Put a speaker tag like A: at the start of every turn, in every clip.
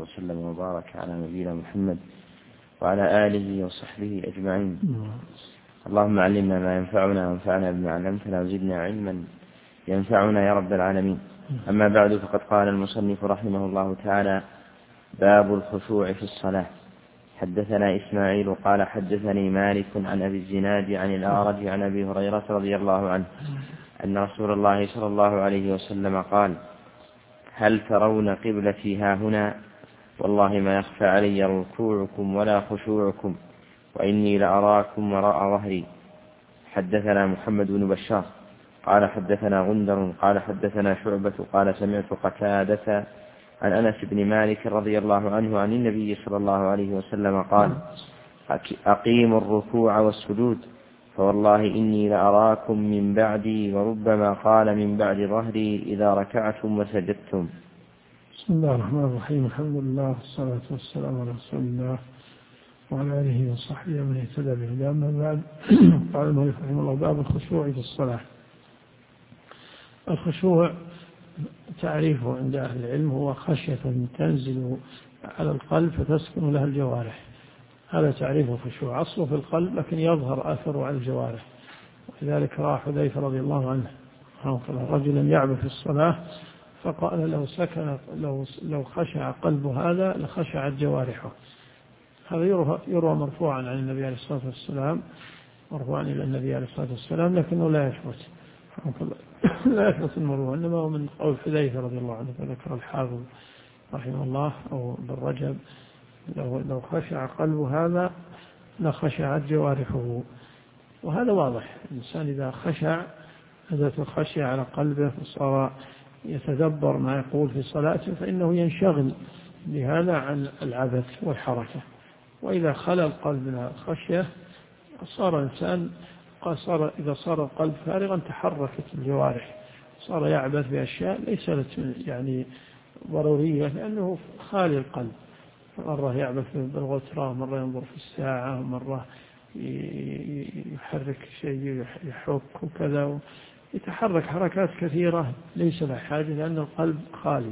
A: وسلم وبارك على نبينا محمد وعلى آله وصحبه أجمعين. اللهم علمنا ما ينفعنا وانفعنا بما علمتنا وزدنا علما ينفعنا يا رب العالمين. أما بعد، فقد قال المصنف رحمه الله تعالى: باب الخشوع في الصلاة. حدثنا إسماعيل قال حدثني مالك عن أبي الزناد عن الأعرج عن أبي هريرة رضي الله عنه أن رسول الله صلى الله عليه وسلم قال: هل ترون قبلتي هاهنا؟ والله ما يخفى علي ركوعكم ولا خشوعكم، وإني لأراكم وراء ظهري. حدثنا محمد بن بشار قال حدثنا غندر قال حدثنا شعبة قال سمعت قتادة عن أنس بن مالك رضي الله عنه عن النبي صلى الله عليه وسلم قال: أقيموا الركوع والسجود، فوالله إني لأراكم من بعدي، وربما قال من بعد ظهري، إذا ركعتم وسجدتم.
B: بسم الله الرحمن الرحيم. الحمد لله والصلاة والسلام على رسول الله وعلى آله وصحبه ومن اهتدى بهداه. أما بعد، قال المؤلف رحمه الله: باب الخشوع في الصلاة. الخشوع تعريفه عند أهل العلم هو خشية تنزل على القلب فتسكن لها الجوارح. هذا تعريف الخشوع، أصله في القلب لكن يظهر أثره على الجوارح. ولذلك رأى حذيفة رضي الله عنه رجلا يعبث في الصلاة فقال: لو خشع قلب هذا لخشعت جوارحه. هذا يروى مرفوعا عن النبي عليه الصلاة والسلام، مرفوعا إلى النبي عليه الصلاة والسلام، لكنه لا يثبت لا يثبت المروء، إنما هو من قول حذيفة رضي الله عنه. فذكر الحافظ رحمه الله أو بالرجب: لو خشع قلب هذا لخشعت جوارحه. وهذا واضح، الإنسان إذا خشع أدت الخشية على قلبه وصار يتدبر ما يقول في صلاته فإنه ينشغل بهذا عن العبث والحركة. وإذا خلى القلب من الخشية صار إنسان إذا صار القلب فارغا تحركت الجوارح، صار يعبث بأشياء ليست يعني ضرورية، لأنه خالي القلب. مرة يعبث بالغترة، مرة ينظر في الساعة، مرة يحرك شيء يحك وكذا، يتحرك حركات كثيرة ليس له حاجة، لأن القلب خالي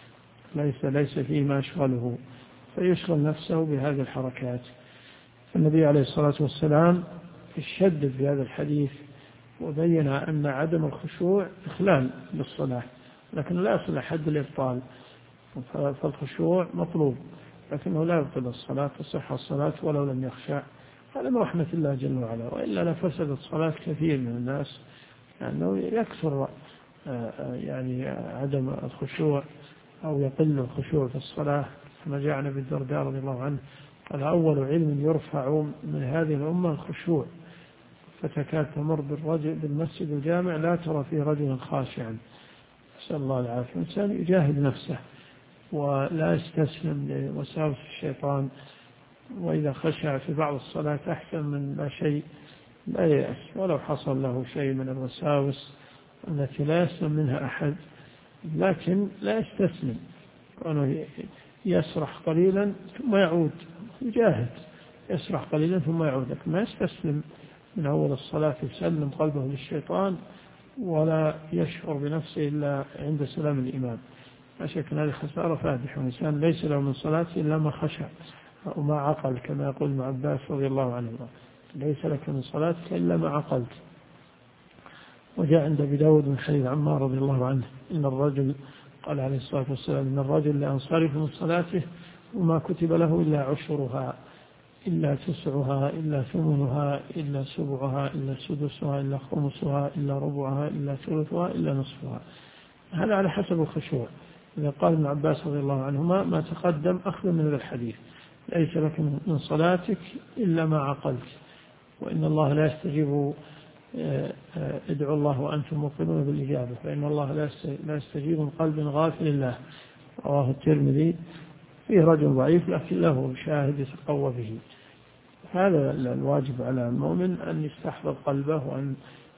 B: ليس فيه ما يشغله، فيشغل نفسه بهذه الحركات. النبي عليه الصلاة والسلام شدد في هذا الحديث وبين أن عدم الخشوع إخلال بالصلاة، لكن لا يصل حد الإبطال. فالخشوع مطلوب، لكنه لا يبطل الصلاة، تصح الصلاة ولو لم يخشع. هذا من رحمة الله جل وعلا، وإلا لفسدت صلاة كثير من الناس، لأنه يكثر يعني عدم الخشوع أو يقل الخشوع في الصلاة. كما جاء عن أبي الدرداء رضي الله عنه قال: أول علم يرفع من هذه الأمة الخشوع، فتكاد تمر بالمسجد الجامع لا ترى فيه رجلا خاشعا. نسأل الله العافية. الإنسان يجاهد نفسه ولا يستسلم لوساوس الشيطان، وإذا خشع في بعض الصلاة أحسن من لا شيء، لا يأس ولو حصل له شيء من الوساوس التي لا يسلم منها أحد، لكن لا يستسلم، وأنه يسرح قليلا ثم يعود، يجاهد يسرح قليلا ثم يعود، لكن ما يستسلم من أول الصلاة يسلم قلبه للشيطان ولا يشعر بنفسه إلا عند سلام الإمام. لا شك أن هذه خسارة فادحة، والإنسان ليس له من صلاته إلا ما خشع وما عقل، كما يقول ابن عباس رضي الله عنه: ليس لك من صلاتك إلا ما عقلت. وجاء عند أبي داود من حديث عمار رضي الله عنه إن الرجل قال عليه الصلاة والسلام: إن الرجل لينصرف من صلاته وما كتب له إلا عشرها، إلا تسعها، إلا ثمنها، إلا سبعها، إلا سدسها، إلا خمسها، إلا ربعها، إلا ثلثها، إلا نصفها. هذا على حسب الخشوع. إذا قال ابن عباس رضي الله عنهما ما تقدم أخذ من هذا الحديث: ليس لك من صلاتك إلا ما عقلت، وإن الله لا يستجيب، ادعوا الله وأنتم موقنون بالإجابة، فإن الله لا يستجيب من قلب غافل الله. رواه الترمذي. فيه رجل ضعيف لكن له شاهد يتقوى به. هذا الواجب على المؤمن أن يستحضر قلبه وأن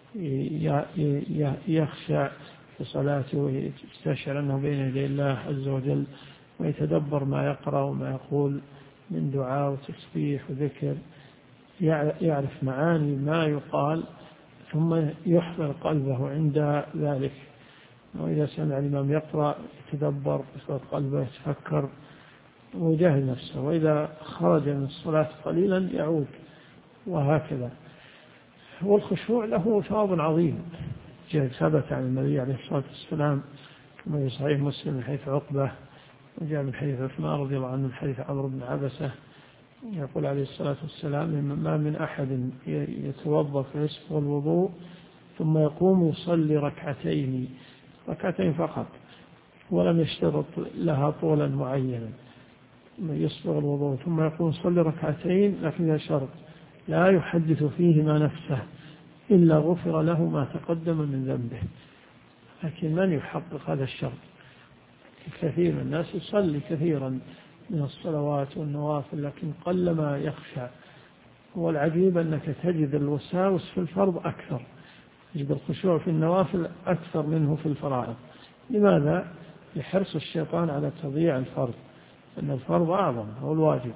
B: يخشع في صلاته ويستشعر أنه بين يدي الله عز وجل، ويتدبر ما يقرأ وما يقول من دعاء وتسبيح وذكر، يعرف معاني ما يقال ثم يحضر قلبه عند ذلك. وإذا سمع الإمام يقرأ يتدبر، يصرف قلبه، يتفكر ويجاهد نفسه، وإذا خرج من الصلاة قليلا يعود، وهكذا. والخشوع له ثواب عظيم، ثبت عن النبي عليه الصلاة والسلام كما في صحيح مسلم من حديث عقبة، وجاء من حديث عثمان رضي الله عنه من حديث عمرو بن عبسة، يقول عليه الصلاة والسلام: ما من أحد يتوضأ فيسبغ الوضوء ثم يقوم يصلي ركعتين فقط، ولم يشترط لها طولا معينا، يسبغ الوضوء ثم يقوم يصلي ركعتين، لكن لا شرط لا يحدث فيهما نفسه إلا غفر له ما تقدم من ذنبه. لكن من يحقق هذا الشرط؟ كثير من الناس يصلي كثيرا من الصلوات والنوافل لكن قلما يخشع. والعجيب أنك تجد الوساوس في الفرض أكثر، تجد الخشوع في النوافل أكثر منه في الفرائض. لماذا؟ لحرص الشيطان على تضييع الفرض، أن الفرض أعظم هو الواجب،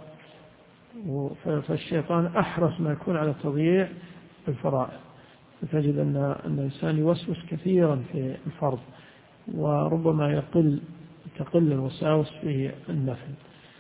B: فالشيطان أحرص ما يكون على تضييع الفرائض، فتجد أن الإنسان يوسوس كثيرا في الفرض، وربما تقل الوساوس في النفل.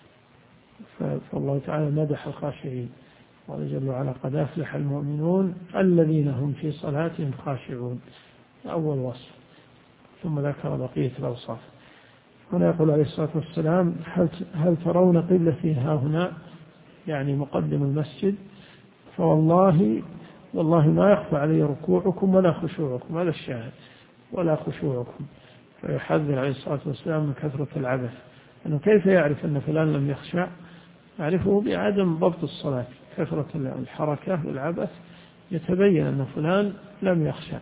B: فالله تعالى مدح الخاشعين، قال جل وعلا: قد أفلح المؤمنون الذين هم في صلاتهم خاشعون، أول وصف، ثم ذكر بقية الأوصاف. هنا يقول عليه الصلاة والسلام: هل ترون قبلتي ها هنا، يعني مقدم المسجد، فوالله ما يخفى علي ركوعكم ولا خشوعكم، هذا الشاهد، ولا خشوعكم. فيحذر عليه الصلاة والسلام من كثرة العبث، أنه كيف يعرف أن فلان لم يخشع؟ يعرفه بعدم ضبط الصلاة، كثرة الحركة والعبث يتبين أن فلان لم يخشع.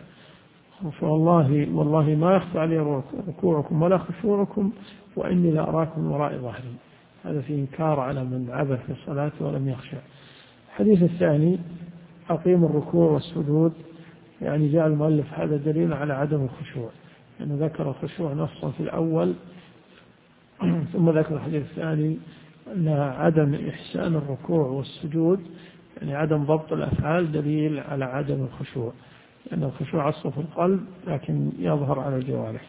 B: والله ما يخفى علي ركوعكم ولا خشوعكم وإني لأراكم من وراء ظهري. هذا في إنكار على من عبث في الصلاة ولم يخشع. الحديث الثاني: أقيم الركوع والسجود، يعني جاء المؤلف هذا دليل على عدم الخشوع، لأنه ذكر الخشوع نصا في الأول، ثم ذكر الحديث الثاني أن عدم إحسان الركوع والسجود، يعني عدم ضبط الأفعال، دليل على عدم الخشوع، لأن الخشوع أصله في القلب لكن يظهر على الجوارح.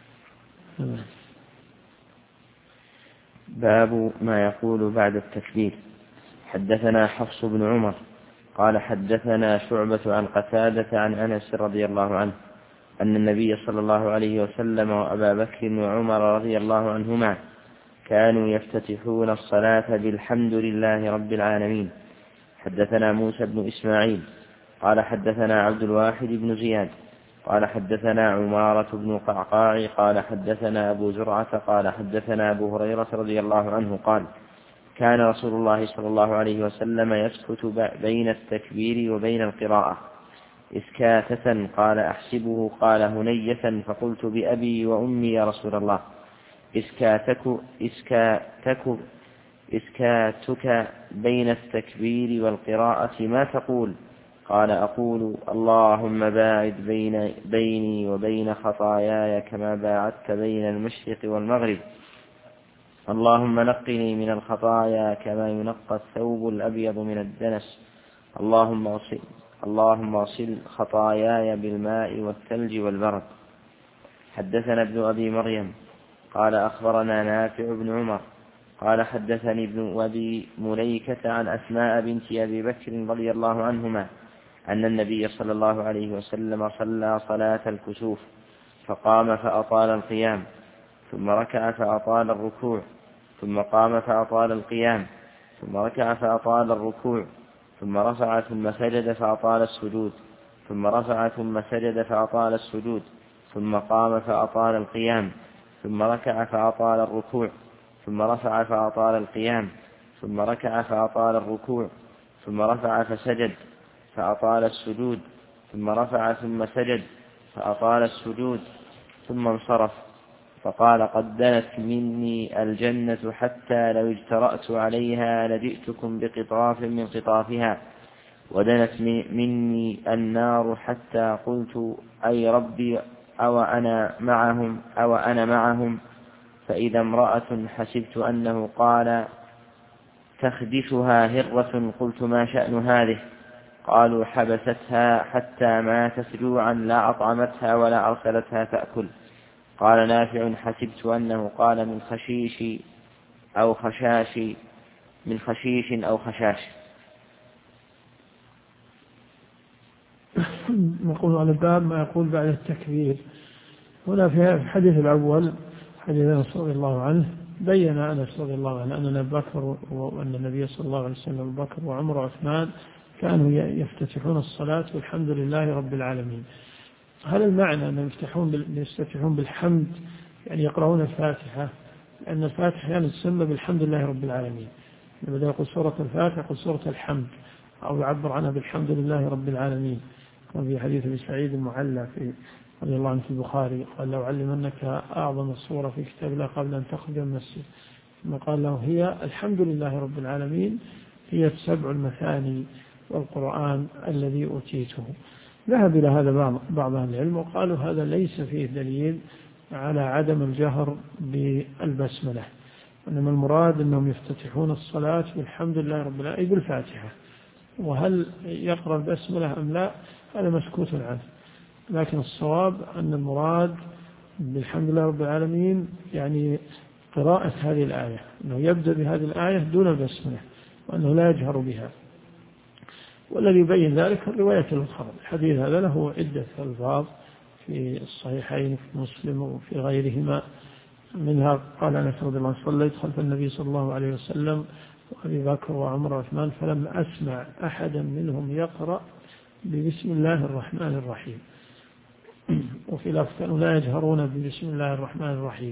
A: باب ما يقول بعد التكبير. حدثنا حفص بن عمر قال حدثنا شعبة عن قتادة عن أنس رضي الله عنه أن النبي صلى الله عليه وسلم وأبا بكر وعمر رضي الله عنهما كانوا يفتتحون الصلاة بالحمد لله رب العالمين. حدثنا موسى بن إسماعيل قال حدثنا عبد الواحد بن زياد قال حدثنا عمارة بن قعقاع قال حدثنا أبو زرعة قال حدثنا أبو هريرة رضي الله عنه قال: كان رسول الله صلى الله عليه وسلم يسكت بين التكبير وبين القراءة إسكاتة، قال أحسبه قال هنية، فقلت بأبي وأمي يا رسول الله، إسكاتك بين التكبير والقراءة ما تقول؟ قال: أقول: اللهم باعد بيني وبين خطاياي كما باعدت بين المشرق والمغرب، اللهم نقني من الخطايا كما ينقى الثوب الأبيض من الدنس، اللهم اغسل خطاياي بالماء والثلج والبرد. حدثنا ابن أبي مريم قال أخبرنا نافع بن عمر قال حدثني ابن أبي مليكة عن أسماء بنت أبي بكر رضي الله عنهما أن النبي صلى الله عليه وسلم صلى صلاة الكسوف فقام فأطال القيام، ثم ركع فأطال الركوع، ثم قام فأطال القيام، ثم ركع فأطال الركوع، ثم رفع ثم سجد فأطال السجود، ثم رفع ثم سجد فأطال السجود، ثم قام فأطال القيام، ثم ركع فأطال الركوع، ثم رفع فأطال القيام، ثم ركع فأطال الركوع، ثم رفع فسجد فأطال السجود، ثم رفع ثم سجد فأطال السجود، ثم انصرف فقال: قد دنت مني الجنة حتى لو اجترأت عليها لجئتكم بقطاف من قطافها، ودنت مني النار حتى قلت: أي ربي أو أنا معهم، فإذا امرأة حسبت أنه قال: تخدشها هرة، قلت: ما شأن هذه؟ قالوا: حبستها حتى ماتت جوعا، لا أطعمتها ولا أرسلتها تأكل. قال نافع: حسبت أنه قال: من خشيش أو خشاش من خشيش أو خشاش.
B: نقول على الباب ما يقول بعد التكبير. هنا في الحديث الأول حديث أنس رضي الله عنه بين أنس رضي الله عنه أن أبا بكر وأن النبي صلى الله عليه وسلم أبو بكر وعمر وعثمان كانوا يفتتحون الصلاة والحمد لله رب العالمين. هل المعنى أنهم يفتتحون بالحمد يعني يقرؤون الفاتحة؟ لأن الفاتحة يعني تسمى بالحمد لله رب العالمين. بدأ يقول سورة الفاتحة يقول سورة الحمد أو يعبر عنها بالحمد لله رب العالمين. وفي حديث أبي سعيد المعلى في رضي الله عنه في البخاري قال لو علمنك أعظم السورة في كتاب الله قبل أن تخرج من المسجد، ثم قال له هي الحمد لله رب العالمين هي 7 المثاني والقرآن الذي أوتيته. ذهب إلى هذا بعض أهل العلم وقالوا هذا ليس فيه دليل على عدم الجهر بالبسملة، إنما المراد أنهم يفتتحون الصلاة بالحمد لله رب العالمين أي بالفاتحة، وهل يقرأ البسملة أم لا هذا مسكوت عنه. لكن الصواب أن المراد بالحمد لله رب العالمين يعني قراءة هذه الآية، أنه يبدأ بهذه الآية دون البسملة وأنه لا يجهر بها. والذي يبين ذلك الرواية الأخرى. الحديث هذا له عدة ألفاظ في الصحيحين في مسلم وفي غيرهما، منها قال أنس رضي الله عنه صليت خلف النبي صلى الله عليه وسلم وأبي بكر وعمر وعثمان فلم أسمع أحدا منهم يقرأ ببسم الله الرحمن الرحيم. وفي لفظ كانوا لا يجهرون ببسم الله الرحمن الرحيم.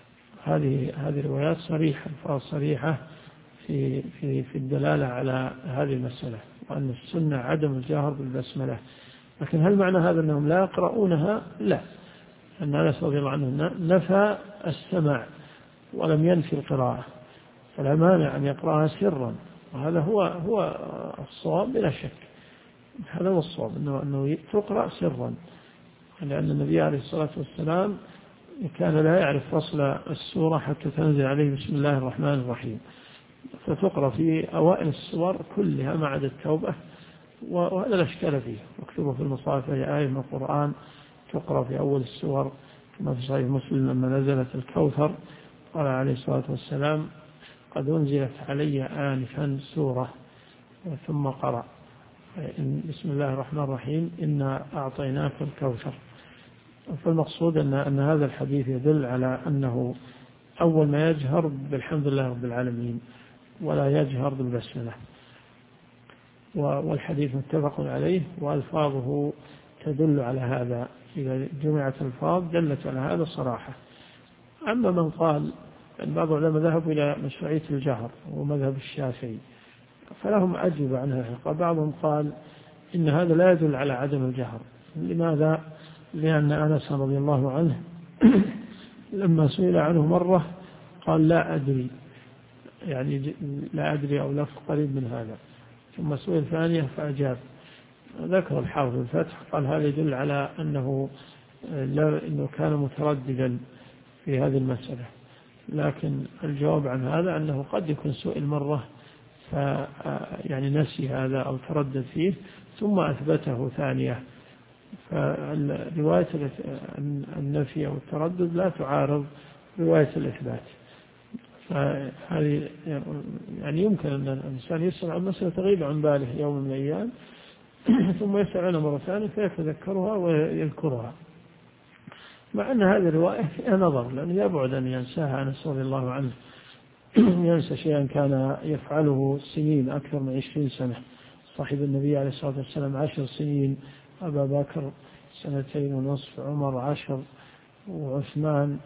B: هذه روايات صريحة، ألفاظ صريحة في الدلالة على هذه المسألة، وأن السنة عدم الجهر بالبسملة. لكن هل معنى هذا أنهم لا يقرؤونها؟ لا، أن أنس رضي الله عنه نفى السماع ولم ينفي القراءة، فلا مانع أن يقرأها سرا، وهذا هو الصواب بلا شك. هذا هو الصواب أنه تقرأ سرا، لأن النبي عليه الصلاة والسلام كان لا يعرف فصل السورة حتى تنزل عليه بسم الله الرحمن الرحيم، فتقرأ في أوائل السور كلها ما عدا التوبة، وهذا لا إشكال فيه. مكتوبة في المصاحف هي آية من القرآن تقرأ في أول السور، كما في صحيح مسلم لما نزلت الكوثر قال عليه الصلاة والسلام قد أنزلت علي آنفا سورة، ثم قرأ بسم الله الرحمن الرحيم إنا أعطيناك الكوثر. فالمقصود أن هذا الحديث يدل على أنه أول ما يجهر بالحمد لله رب العالمين ولا يجهر بالبسملة، والحديث متفق عليه وألفاظه تدل على هذا، إذا جمعت الألفاظ دلت على هذا صراحة. أما من قال أن بعض العلماء ذهبوا إلى مشروعية الجهر ومذهب الشافعي فلهم أجوبة عنها. بعضهم قال إن هذا لا يدل على عدم الجهر. لماذا؟ لأن أنس رضي الله عنه لما سئل عنه مرة قال لا أدري، يعني لا أدري أو لفظ قريب من هذا، ثم سئل ثانية فأجاب. ذكر الحافظ الفتح قال هذا يدل على أنه كان مترددا في هذه المسألة، لكن الجواب عن هذا أنه قد يكون سئل مرة يعني نسي هذا أو تردد فيه ثم أثبته ثانية، فرواية النفي أو التردد لا تعارض رواية الإثبات. فهذه يعني يمكن أن الإنسان يسأل عن مسألة تغيب عن باله يوم من الأيام ثم يسأل عنها مرة ثانية فيتذكرها ويذكرها، مع أن هذه الرواية فيها نظر، لأنه يبعد أن ينساها أنس رضي الله عنه، ينسى شيئا كان يفعله سنين أكثر من 20 سنة. صاحب النبي عليه الصلاة والسلام 10 سنين، أبا بكر 2.5 سنين، عمر 10 وعثمان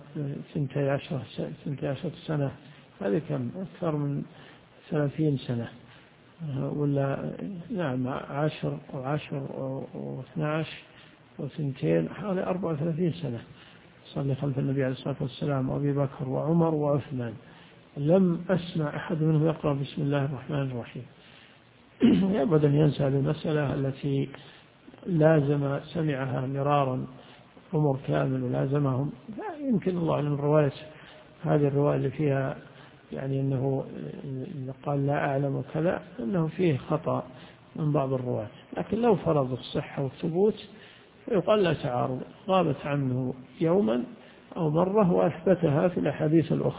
B: 12 سنة، هذه كم أكثر من 30 سنة ولا نعم 10 و12 و2 حوالي 34 سنة صلى خلف النبي عليه الصلاة والسلام وأبي بكر وعمر وعثمان، لم أسمع أحد منهم يقرأ بسم الله الرحمن الرحيم. يبعد أن ينسى المسألة التي لازم سمعها مرارا عمر كامل ولازمهم. يمكن الله أعلم الرواية هذه الرواية اللي فيها يعني أنه قال لا أعلم وكذا أنه فيه خطأ من بعض الرواة، لكن لو فرض الصحة والثبوت فيقال لا تعارض، غابت عنه يوما أو مرة وأثبتها في الأحاديث الأخرى،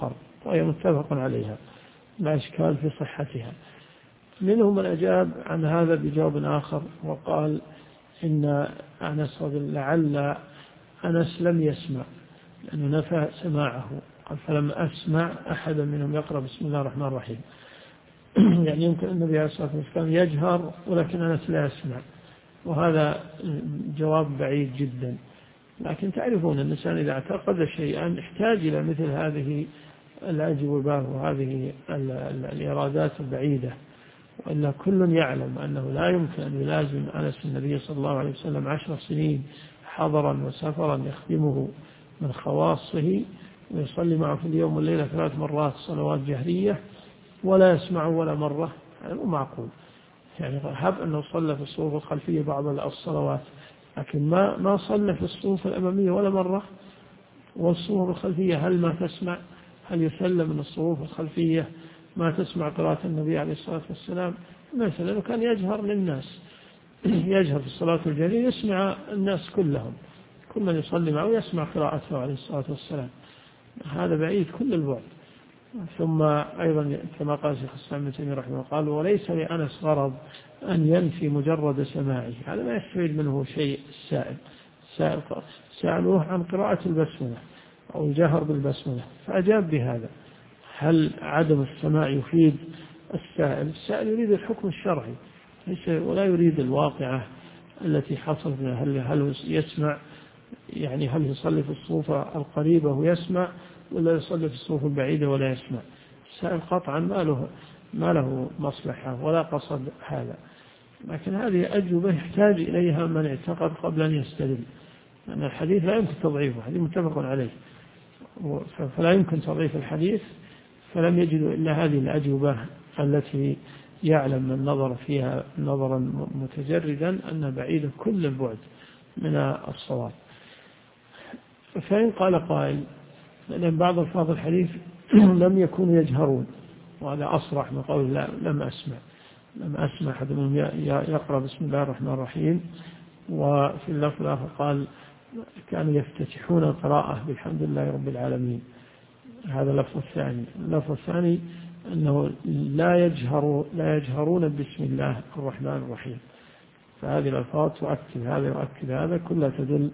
B: وهي متفق عليها لا إشكال في صحتها. منهم من أجاب عن هذا بجواب آخر وقال إن أنس لعل أنس لم يسمع، لأنه نفى سماعه، قال فلم أسمع أحدا منهم يقرأ بسم الله الرحمن الرحيم. يعني يمكن النبي عليه الصلاة والسلام يجهر ولكن أنس لا يسمع، وهذا جواب بعيد جدا. لكن تعرفون الإنسان إذا اعتقد شيئا احتاج إلى مثل هذه الأجوبة وهذه الإرادات البعيدة، وإلا كل يعلم أنه لا يمكن أن يلازم أنس النبي صلى الله عليه وسلم 10 سنين حضرا وسفرا يخدمه من خواصه ويصلي معه في اليوم والليلة 3 مرات صلوات جهرية ولا يسمع ولا مرة، يعني مو معقول. يعني هب أنه صلى في الصفوف الخلفية بعض الصلوات، لكن ما صلى في الصفوف الأمامية ولا مرة. والصفوف الخلفية هل ما تسمع؟ هل يسلم من الصفوف الخلفية ما تسمع قراءة النبي عليه الصلاة والسلام؟ مثلا لأنه كان يجهر للناس، يجهر في الصلاة الجهرية يسمع الناس كلهم، كل من يصلي معه يسمع قراءته عليه الصلاة والسلام. هذا بعيد كل البعد. ثم أيضا كما قال شيخ الإسلام ابن تيمية رحمه الله قال وليس لأنس غرض أن ينفي مجرد سماعه، هذا ما يستفيد منه شيء. السائل سألوه عن قراءة البسملة أو الجهر بالبسملة فأجاب بهذا. هل عدم السماع يفيد السائل؟ السائل يريد الحكم الشرعي ولا يريد الواقعة التي حصلت. هل يسمع، يعني هل يصلي في الصفوف القريبة ويسمع ولا يصلي في الصفوف البعيدة ولا يسمع؟ السائل قطعا ما له مصلحة ولا قصد هذا. لكن هذه أجوبة يحتاج إليها من اعتقد قبل أن يستدل، لأن الحديث لا يمكن تضعيفه، حديث متفق عليه، فلا يمكن تضعيف الحديث. فلم يجدوا إلا هذه الأجوبة التي يعلم من نظر فيها نظرا متجردا أن بعيد كل البعد من الصواب. فإن قال قائل لأن بعض ألفاظ الحديث لم يكونوا يجهرون، وهذا أصرح من قول لا لم أسمع أحد منهم يقرأ بسم الله الرحمن الرحيم. وفي اللفظ الآخر قال كانوا يفتتحون القراءة بالحمد لله رب العالمين. هذا اللفظ الثاني. اللفظ الثاني أنه لا يجهرون بسم الله الرحمن الرحيم. فهذه الألفاظ تؤكد هذا وأكد هذا، كلها تدل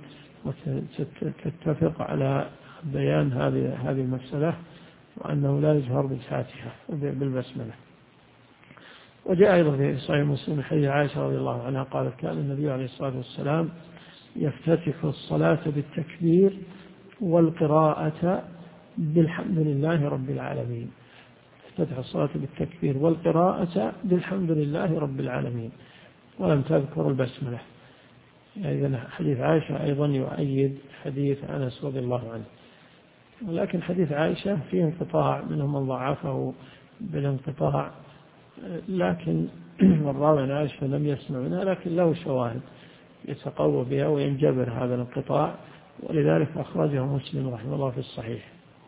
B: وتتفق على بيان هذه المسألة، وأنه لا يجهر بالفاتحة بالبسملة. وجاء أيضا في صحيح مسلم حديث عائشة رضي الله عنها قالت كان النبي عليه الصلاة والسلام يفتتح الصلاة بالتكبير والقراءة بالحمد لله رب العالمين. افتتح الصلاة بالتكبير والقراءة بالحمد لله رب العالمين، ولم تذكر البسملة. إذن حديث عائشة أيضا يؤيد حديث أنس رضي الله عنه. ولكن حديث عائشة فيه انقطاع، منهم من ضعفه بالانقطاع، لكن الراوي عن عائشة لم يسمع منها، لكن له شواهد يتقوى بها وينجبر هذا الانقطاع، ولذلك أخرجه مسلم رحمه الله في الصحيح.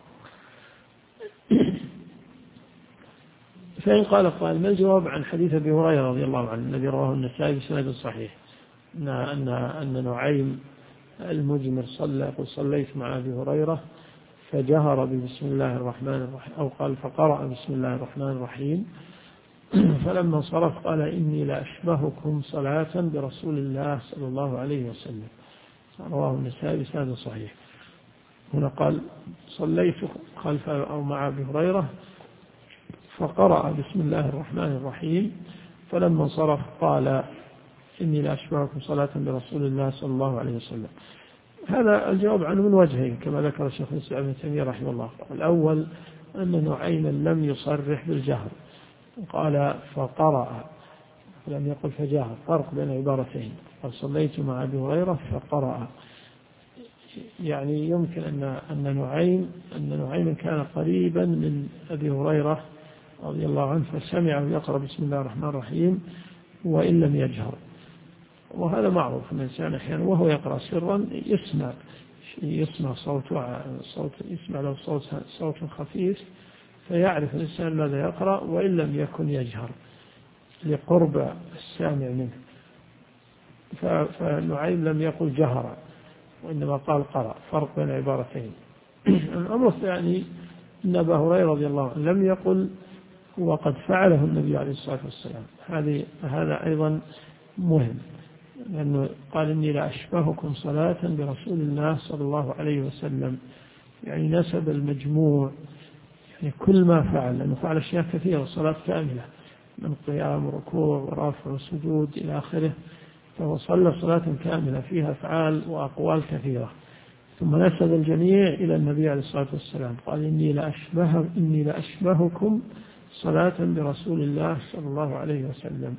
B: فإن قال قائل ما الجواب عن حديث أبي هريرة رضي الله عنه الذي رواه النسائي بسند صحيح أن نعيم المجمر صليت مع أبي هريرة فجهر بسم الله الرحمن الرحيم، أو قال فقرأ بسم الله الرحمن الرحيم، فلما انصرف قال إني لأشبهكم صلاة برسول الله صلى الله عليه وسلم. رواه النسائي بسند صحيح. هنا قال صليت خلف أو مع أبي هريرة فقرأ بسم الله الرحمن الرحيم، فلما انصرف قال إني لأشبهكم صلاة برسول الله صلى الله عليه وسلم. هذا الجواب عنه من وجهين كما ذكر الشيخ الإسلام ابن تيمية رحمه الله. الأول أن نعيما لم يصرح بالجهر، قال فقرأ لم يقل فجهر، فرق بين عبارتين. قال صليت مع أبي هريرة فقرأ، يعني يمكن أن نعيم كان قريبا من أبي هريرة رضي الله عنه فسمعه يقرأ بسم الله الرحمن الرحيم وإن لم يجهر. وهذا معروف، الإنسان أحيانا وهو يقرأ سرا يسمع يسمع له صوت خفيف فيعرف الإنسان ماذا يقرأ وإن لم يكن يجهر لقرب السامع منه. فنعيم لم يقل جهر وإنما قال قرأ، فرق بين عبارتين. الأمر الثاني أن أبا هريرة رضي الله عنه لم يقل وقد فعله النبي عليه الصلاة والسلام. هذا أيضا مهم، لأنه قال إني لأشبهكم صلاة برسول الله صلى الله عليه وسلم، يعني نسب المجموع، يعني كل ما فعل، لأنه فعل أشياء كثيرة، صلاة كاملة من قيام وركوع ورفع وسجود إلى آخره، فهو صلى صلاة كاملة فيها أفعال وأقوال كثيرة، ثم نسب الجميع إلى النبي عليه الصلاة والسلام، قال إني لأشبهكم صلاة برسول الله صلى الله عليه وسلم.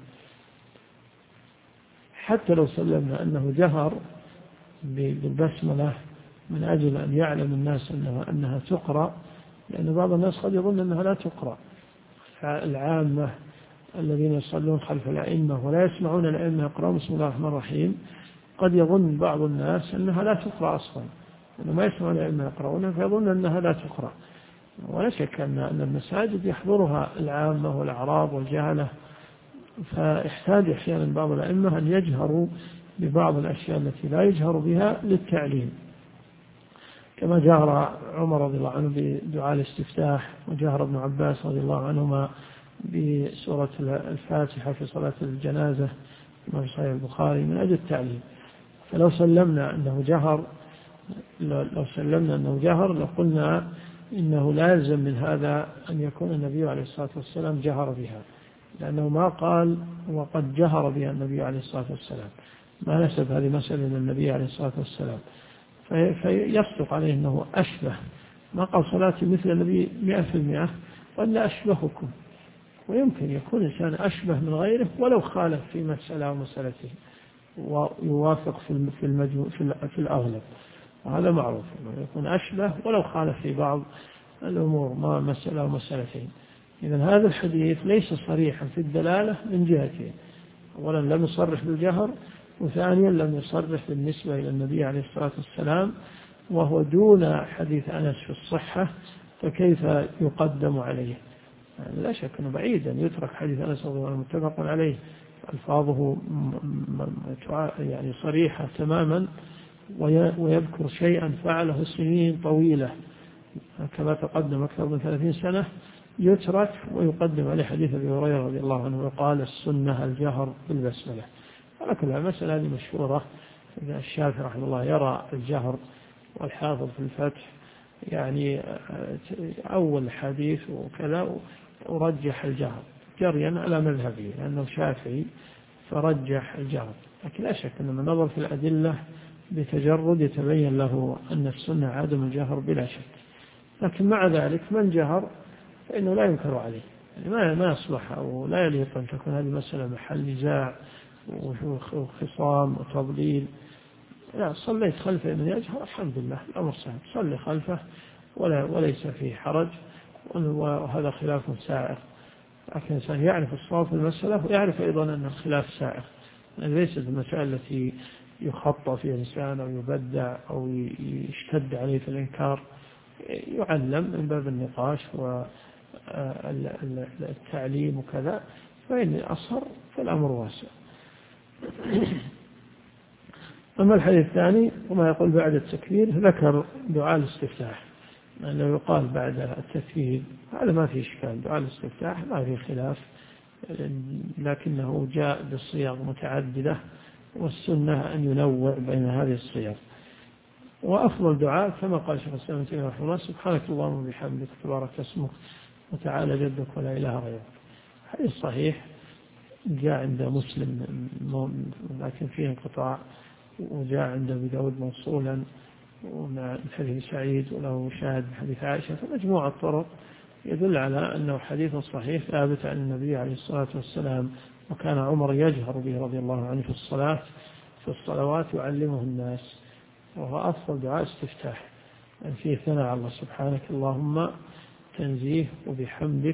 B: حتى لو سلمنا أنه جهر بالبسملة من أجل أن يعلم الناس أنها تقرأ، لأن بعض الناس قد يظن أنها لا تقرأ، العامة الذين يصلون خلف الأئمة ولا يسمعون الأئمة يقرأون بسم الله الرحمن الرحيم، قد يظن بعض الناس أنها لا تقرأ أصلا، لأنه ما يسمعون الأئمة يقرؤونها فيظن أنها لا تقرأ. ولا شك أن المساجد يحضرها العامة والأعراب والجهلة، فيحتاج أحيانا بعض الأئمة أن يجهروا ببعض الأشياء التي لا يجهر بها للتعليم، كما جهر عمر رضي الله عنه بدعاء الاستفتاح، وجهر ابن عباس رضي الله عنهما بسورة الفاتحة في صلاة الجنازة كما في صحيح البخاري من أجل التعليم. فلو سلمنا أنه جهر لقلنا إنه لازم من هذا أن يكون النبي عليه الصلاة والسلام جهر بها، لأنه ما قال وقد جهر بها النبي عليه الصلاة والسلام، ما نسب هذه مسألة للنبي عليه الصلاة والسلام، فيصدق عليه أنه أشبه، ما قال صلاتي مثل النبي 100%، ولا أشبهكم. ويمكن يكون الإنسان أشبه من غيره ولو خالف في مسألة أو مسألتين ويوافق في الأغلب، وهذا معروف أنه يكون أشبه ولو خالف في بعض الأمور ما مسألة أو مسألتين. إذن هذا الحديث ليس صريحا في الدلالة من جهتين: أولا لم يصرح بالجهر، وثانيا لم يصرح بالنسبة إلى النبي عليه الصلاة والسلام، وهو دون حديث أنس في الصحة، فكيف يقدم عليه؟ يعني لا شك أنه بعيدا يترك حديث أنس رضي الله عنه متفق عليه، ألفاظه يعني صريحة تماما، ويذكر شيئا فعله سنين طويلة كما تقدم أكثر من 30 سنة، يترك ويقدم عليه حديث أبي هريرة رضي الله عنه وقال السنة الجهر بالبسملة. ولكن المسألة هذه مشهورة، الشافعي رحمه الله يرى الجهر، والحافظ في الفتح يعني أول حديث وكذا ورجح الجهر جريا على مذهبه لأنه شافعي، فرجح الجهر. لكن لا شك أن من نظر في الأدلة بتجرد يتبين له أن السنة عدم الجهر بلا شك. لكن مع ذلك من جهر فإنه لا ينكر عليه، يعني ما يصلح أو لا يليق أن تكون هذه مسألة محل نزاع وخصام وتضليل. لا، صليت خلفه من يجهر الحمد لله، الأمر سهل، صلي خلفه وليس فيه حرج، وهذا خلاف سائغ. لكن الإنسان يعرف الصواب في المسألة ويعرف أيضا أن الخلاف سائغ، يعني ليست المسألة التي يخطى فيها الإنسان أو يبدع أو يشتد عليه في الإنكار، يعلم من باب النقاش والتعليم وكذا، فإن أصهر فالأمر واسع. أما الحديث الثاني وما يقول بعد التكبير، ذكر دعاء الاستفتاح، أنه يقال بعد التكبير، هذا ما في إشكال، دعاء الاستفتاح ما في خلاف، لكنه جاء بصيغ متعددة، والسنة أن ينوع بين هذه الصيغ. وأفضل دعاء كما قال شيخ الإسلام ابن تيمية رحمه الله: سبحانك اللهم وبحمدك تبارك اسمك وتعالى جدك ولا إله غيرك. حديث صحيح جاء عند مسلم لكن فيه انقطاع، وجاء عند أبي داود موصولا من حديث سعيد وله شاهد من حديث عائشة، فمجموعة الطرق يدل على أنه حديث صحيح ثابت عن النبي عليه الصلاة والسلام. وكان عمر يجهر به رضي الله عنه في الصلوات يعلمه الناس، وهو أفضل دعاء استفتاح، يعني فيه ثناء على الله: سبحانك اللهم تنزيه، وبحمدك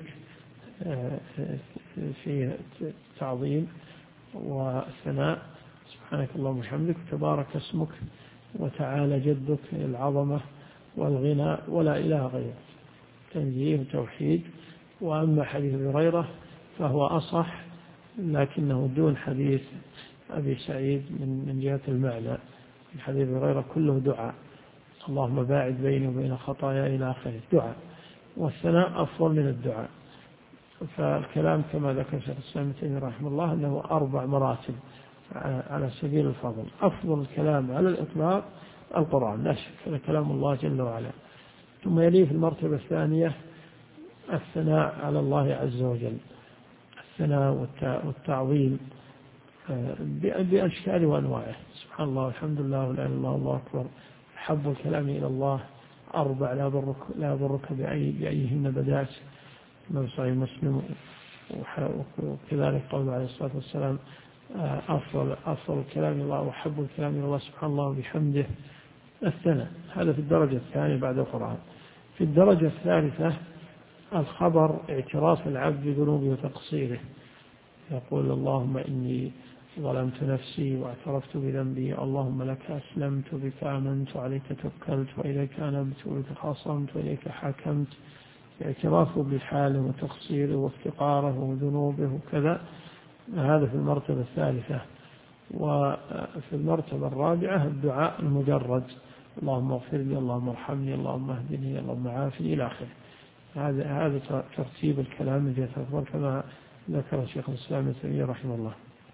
B: فيه تعظيم وثناء، سبحانك اللهم وبحمدك وتبارك اسمك وتعالى جدك، العظمة والغنى ولا إله غيرك، تنزيه وتوحيد. وأما حديث أبي هريرة فهو أصح، لكنه دون حديث أبي سعيد من جهة المعنى. حديث أبي هريرة كله دعاء: اللهم باعد بيني وبين خطاياي إلى آخره، دعاء. والثناء أفضل من الدعاء. فالكلام كما ذكر شيخ الإسلام ابن تيمية رحمه الله أنه 4 مراتب على سبيل الفضل. أفضل الكلام على الإطلاق القرآن لا شك، هذا كلام الله جل وعلا. ثم يليه في المرتبة الثانية الثناء على الله عز وجل، الثناء والتعظيم بأشكال وأنواعه، سبحان الله والحمد لله ولا إله إلا الله والله أكبر. حب الكلام إلى الله 4 لا ضرك بأيهن بدأت، من صحيح مسلم. وكذلك قوله عليه الصلاة والسلام أفضل الكلام إلى الله وحب الكلام إلى الله سبحان الله وبحمده. الثناء هذا في الدرجة الثانية بعد القرآن. في الدرجة الثالثة الخبر، اعتراف العبد بذنوبه وتقصيره، يقول اللهم إني ظلمت نفسي واعترفت بذنبي، اللهم لك أسلمت بك آمنت وعليك توكلت وإليك أنبت وبك خاصمت وإليك حكمت. اعترافه بحاله وتقصيره وافتقاره وذنوبه وكذا، هذا في المرتبة الثالثة. وفي المرتبة الرابعة الدعاء المجرد، اللهم اغفر لي، اللهم ارحمني، اللهم اهدني، اللهم عافني إلى آخره. هذا ترتيب الكلام الذي يتفضل كما ذكر شيخ الإسلام ابن تيمية رحمه الله.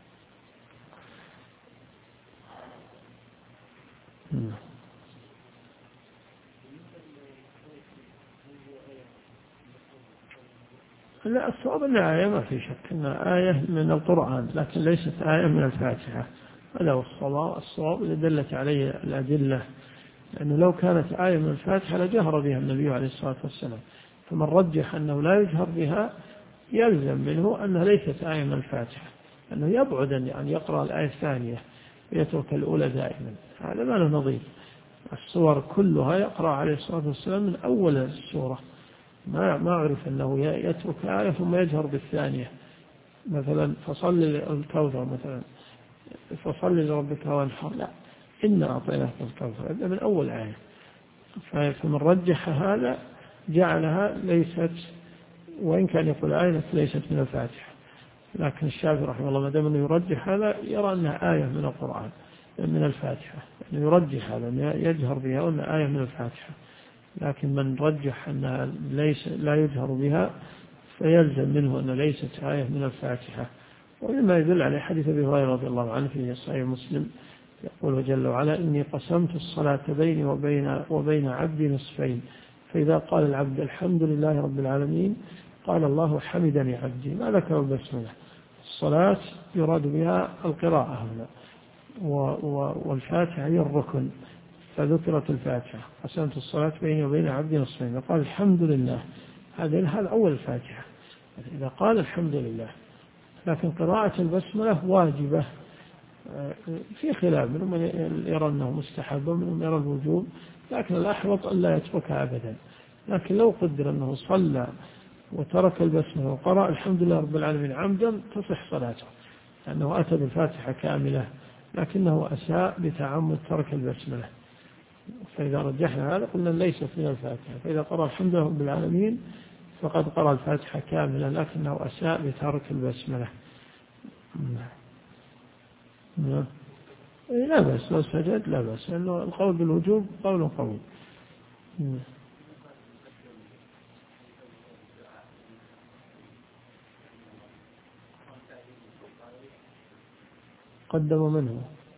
B: لا، الصواب أنها آية ما في شك أنها آية من القرآن، لكن ليست آية من الفاتحة. هذا هو الصواب اللي دلت عليه الأدلة، لأنه لو كانت آية من الفاتحة لجهر بها النبي عليه الصلاة والسلام، فمن رجح أنه لا يجهر بها يلزم منه أنها ليست آية من الفاتحة، أنه يبعد أن يقرأ الآية الثانية ويترك الأولى دائما، هذا ما له نظير. السور كلها يقرأ عليه الصلاة والسلام من أول السورة، ما أعرف أنه يترك آية ثم يجهر بالثانية، مثلا فصل الكوثر، مثلا فصل لربك وانحر، لا، إنا أعطيناك الكوثر، هذا من أول آية. فمن رجح هذا جعلها ليست، وإن كان يقول آية ليست من الفاتحة، لكن الشافعي رحمه الله ما دام أنه يرجح هذا يرى أنها آية من القرآن من الفاتحة، يعني يرجح هذا يجهر بها وأنها آية من الفاتحة. لكن من رجح أنها لا يجهر بها فيلزم منه أن ليست آية من الفاتحة. ومما يدل على حديث أبي هريرة رضي الله عنه في صحيح مسلم، يقول جل وعلا إني قسمت الصلاة بيني وبين عبدي نصفين، فإذا قال العبد الحمد لله رب العالمين قال الله حمدني عبدي، ما ذكر البسملة. الصلاة يراد بها القراءة هنا، والفاتحة هي الركن، فذكرت الفاتحة قسمت الصلاة بيني وبين عبدي نصفين، قال الحمد لله، هذا أول الفاتحة إذا قال الحمد لله. لكن قراءة البسملة واجبة، في خلاف، منهم يرى أنه مستحب ومنهم يرى الوجوب، لكن الأحوط أن لا يتركها أبدا. لكن لو قدر أنه صلى وترك البسملة وقرأ الحمد لله رب العالمين عمدا تصح صلاته، لأنه أتى بالفاتحة كاملة، لكنه أساء بتعمد ترك البسملة. فإذا رجحنا هذا قلنا ليست من الفاتحة، فإذا قرأ الحمد لله رب العالمين فقد قرأ الفاتحة كاملة، لكنه أساء بترك البسملة. لا بأس، لو سجد لا بأس، لأنه القول بالوجوب قول قوي. قدموا منه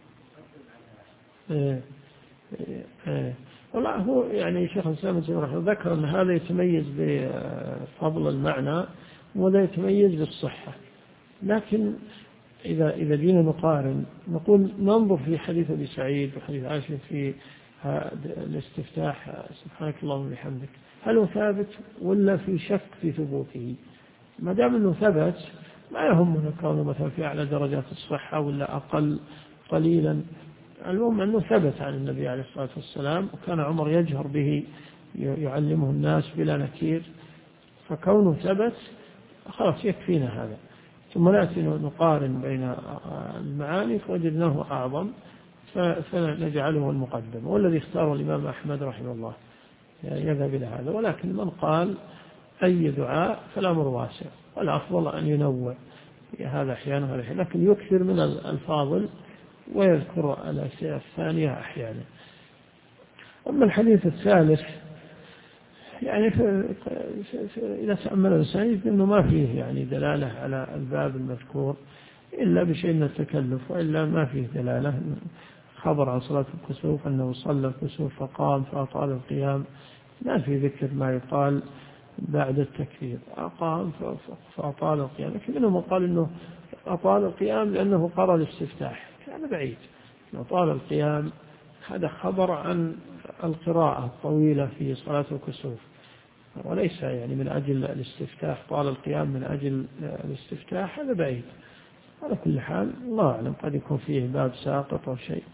B: والله هو يعني شيخ الإسلام ابن تيمية ذكر أن هذا يتميز بفضل المعنى ولا يتميز بالصحة. لكن إذا جينا نقارن نقول ننظر في حديث أبي سعيد وحديث عائشة في الاستفتاح سبحانك اللهم وبحمدك، هل هو ثابت ولا في شك في ثبوته؟ ما دام أنه ثبت ما يهمنا كونه مثلا في أعلى درجات الصحة ولا أقل قليلا، المهم أنه ثبت عن النبي عليه الصلاة والسلام، وكان عمر يجهر به يعلمه الناس بلا نكير، فكونه ثبت خلاص يكفينا هذا. ثم نأتي نقارن بين المعاني فوجدناه أعظم فنجعله المقدم، والذي اختاره الإمام أحمد رحمه الله يذهب إلى هذا. ولكن من قال أي دعاء فالأمر واسع، والأفضل أن ينوع هذا أحيانا وهذا أحيانا، لكن يكثر من الفاضل ويذكر الأشياء الثانية أحيانا. أما الحديث الثالث يعني إذا تأمل الإنسان يجد أنه ما فيه يعني دلالة على الباب المذكور إلا بشيء من التكلف، وإلا ما فيه دلالة. خبر عن صلاة الكسوف أنه صلى الكسوف فقام فأطال القيام، ما في ذكر ما يقال بعد التكبير، أقام فأطال القيام. لكن منهم قال أنه أطال القيام لأنه قرأ الاستفتاح، كان بعيد. أطال القيام هذا خبر عن القراءة الطويلة في صلاة الكسوف، وليس يعني من أجل الاستفتاح. طال القيام من أجل الاستفتاح هذا بعيد. على كل حال الله أعلم، قد يكون فيه باب ساقط أو شيء.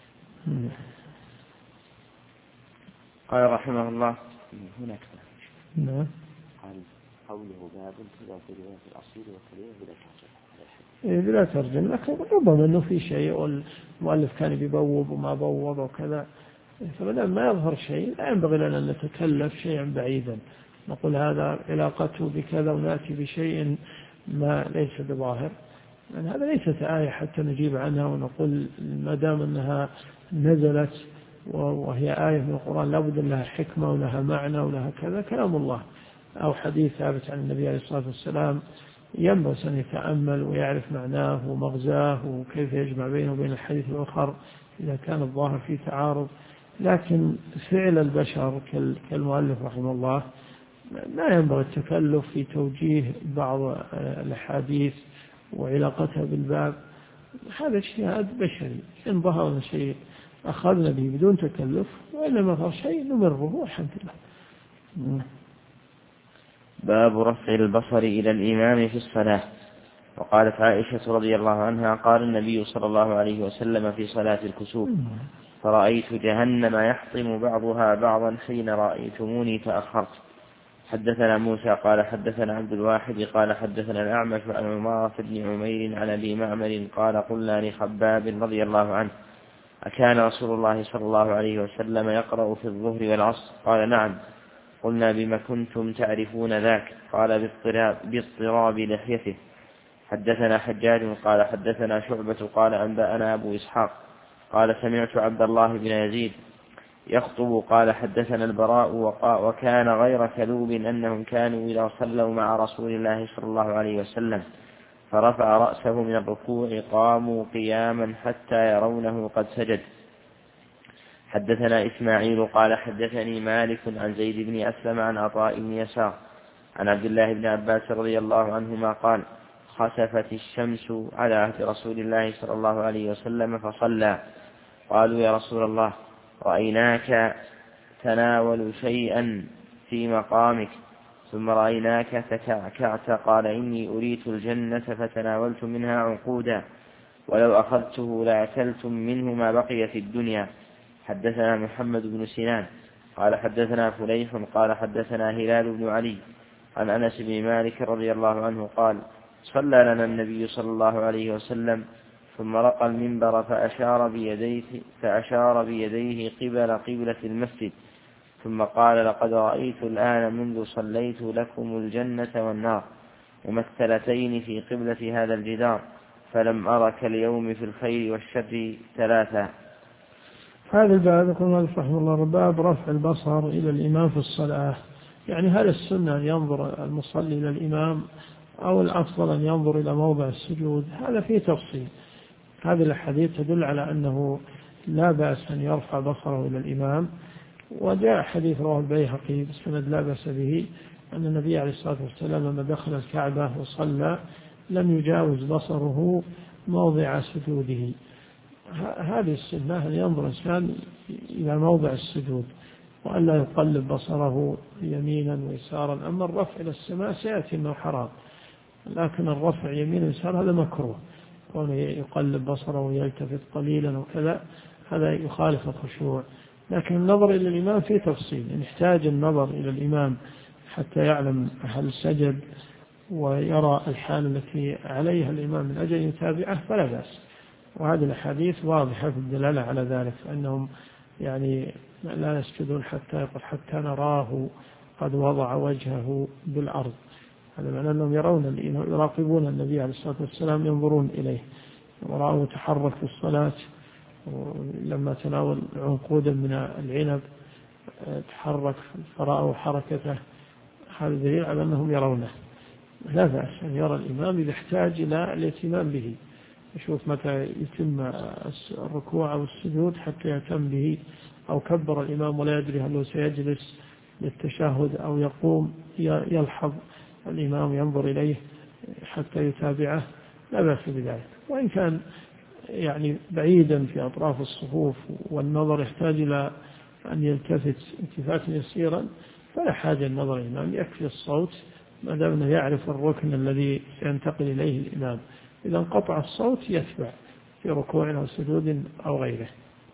A: قال رحمه الله هناك
B: نعم.
A: قال قوله باب كذا في رواية الأصيل وكذا بلا
B: بلا ترجم، لكن ربما أنه في شيء والمؤلف كان بيبوب وما بوب وكذا، فمدام ما يظهر شيء لا ينبغي لنا أن نتكلف شيئا بعيدا نقول هذا علاقته بكذا ونأتي بشيء ما ليس بظاهر، لأن هذا ليست آية حتى نجيب عنها ونقول ما دام أنها نزلت وهي آية من القرآن لابد لها حكمة ولها معنى ولها كذا. كلام الله أو حديث ثابت عن النبي عليه الصلاة والسلام ينبغي أن يتأمل ويعرف معناه ومغزاه وكيف يجمع بينه وبين الحديث الآخر إذا كان الظاهر فيه تعارض. لكن فعل البشر كالمؤلف رحمه الله لا ينبغي التكلف في توجيه بعض الأحاديث وعلاقتها بالباب، هذا اجتهاد بشري. إن ظهر شيء أخذنا به بدون تكلف، وإن ما ظهر شيء نمره والحمد لله.
A: باب رفع البصر إلى الإمام في الصلاة. وقالت عائشة رضي الله عنها قال النبي صلى الله عليه وسلم في صلاة الكسوف فرأيت جهنم يحطم بعضها بعضا حين رأيتموني فأخرت. حدثنا موسى قال حدثنا عبد الواحد قال حدثنا الأعمش عن عمارة بن عمير عن أبي معمر قال قلنا لخباب رضي الله عنه أكان رسول الله صلى الله عليه وسلم يقرأ في الظهر والعصر؟ قال نعم. قلنا بما كنتم تعرفون ذاك؟ قال باضطراب لحيته. حدثنا حجاج قال حدثنا شعبة قال أنبأنا أبو إسحاق قال سمعت عبد الله بن يزيد يخطب قال حدثنا البراء وكان غير كذوب أنهم كانوا إذا صلوا مع رسول الله صلى الله عليه وسلم فرفع رأسه من الركوع قاموا قياما حتى يرونه قد سجد. حدثنا إسماعيل قال حدثني مالك عن زيد بن أسلم عن عطاء بن يسار عن عبد الله بن عباس رضي الله عنهما قال خسفت الشمس على عهد رسول الله صلى الله عليه وسلم فصلى. قالوا يا رسول الله رأيناك تناول شيئا في مقامك ثم رأيناك تكعكعت. قال إني أريت الجنة فتناولت منها عنقودا ولو أخذته لأكلتم منه ما بقي في الدنيا. حدثنا محمد بن سنان قال حدثنا فليح قال حدثنا هلال بن علي عن أنس بن مالك رضي الله عنه قال صلى لنا النبي صلى الله عليه وسلم ثم رقى المنبر فأشار بيديه قبل قبلة المسجد ثم قال لقد رأيت الآن منذ صليت لكم الجنة والنار ممثلتين في قبلة هذا الجدار فلم أرك اليوم في الخير والشر ثلاثا.
B: هذا الباب يقول رحمه الله باب رفع البصر إلى الإمام في الصلاة. يعني هل السنة أن ينظر المصلي إلى الإمام أو الأفضل أن ينظر إلى موضع السجود؟ هذا فيه تفصيل. هذه الحديث تدل على أنه لا بأس أن يرفع بصره إلى الإمام، وجاء حديث رواه البيهقي بسند لا بأس به أن النبي عليه الصلاة والسلام لما دخل الكعبة وصلى لم يجاوز بصره موضع سجوده. هذه السنة أن ينظر الإنسان إلى موضع السجود وأن لا يقلب بصره يمينا ويسارا. أما الرفع إلى السماء سيأتي أنه حرام، لكن الرفع يمين ويسار هذا مكروه، كونه يقلب بصره ويلتفت قليلا وكذا هذا يخالف الخشوع. لكن النظر إلى الإمام فيه تفصيل، إن احتاج النظر إلى الإمام حتى يعلم هل سجد ويرى الحال التي عليها الإمام من أجل يتابعه فلا بأس. وهذه الحديث واضحة في الدلالة على ذلك، أنهم يعني لا يسجدون حتى يقول حتى نراه قد وضع وجهه بالأرض. هذا معنى أنهم يراقبون النبي عليه الصلاة والسلام، ينظرون إليه. ورأوا تحرك في الصلاة لما تناول عنقودا من العنب تحرك فرأوا حركته، هذا دليل على أنهم يرونه. لا بأس أن يرى الإمام إذا احتاج إلى الاهتمام به، يشوف متى يتم الركوع أو السجود حتى يهتم به، أو كبر الإمام ولا يدري هل هو سيجلس للتشهد أو يقوم، يلحظ الإمام ينظر إليه حتى يتابعه، لا بأس بذلك. وإن كان يعني بعيدا في أطراف الصفوف والنظر يحتاج إلى أن يلتفت التفاتا يسيرا، فلا حاجة النظر الإمام، يكفي الصوت ما دام أنه يعرف الركن الذي سينتقل إليه الإمام. إذا انقطع الصوت يتبع في ركوع أو سجود أو غيره.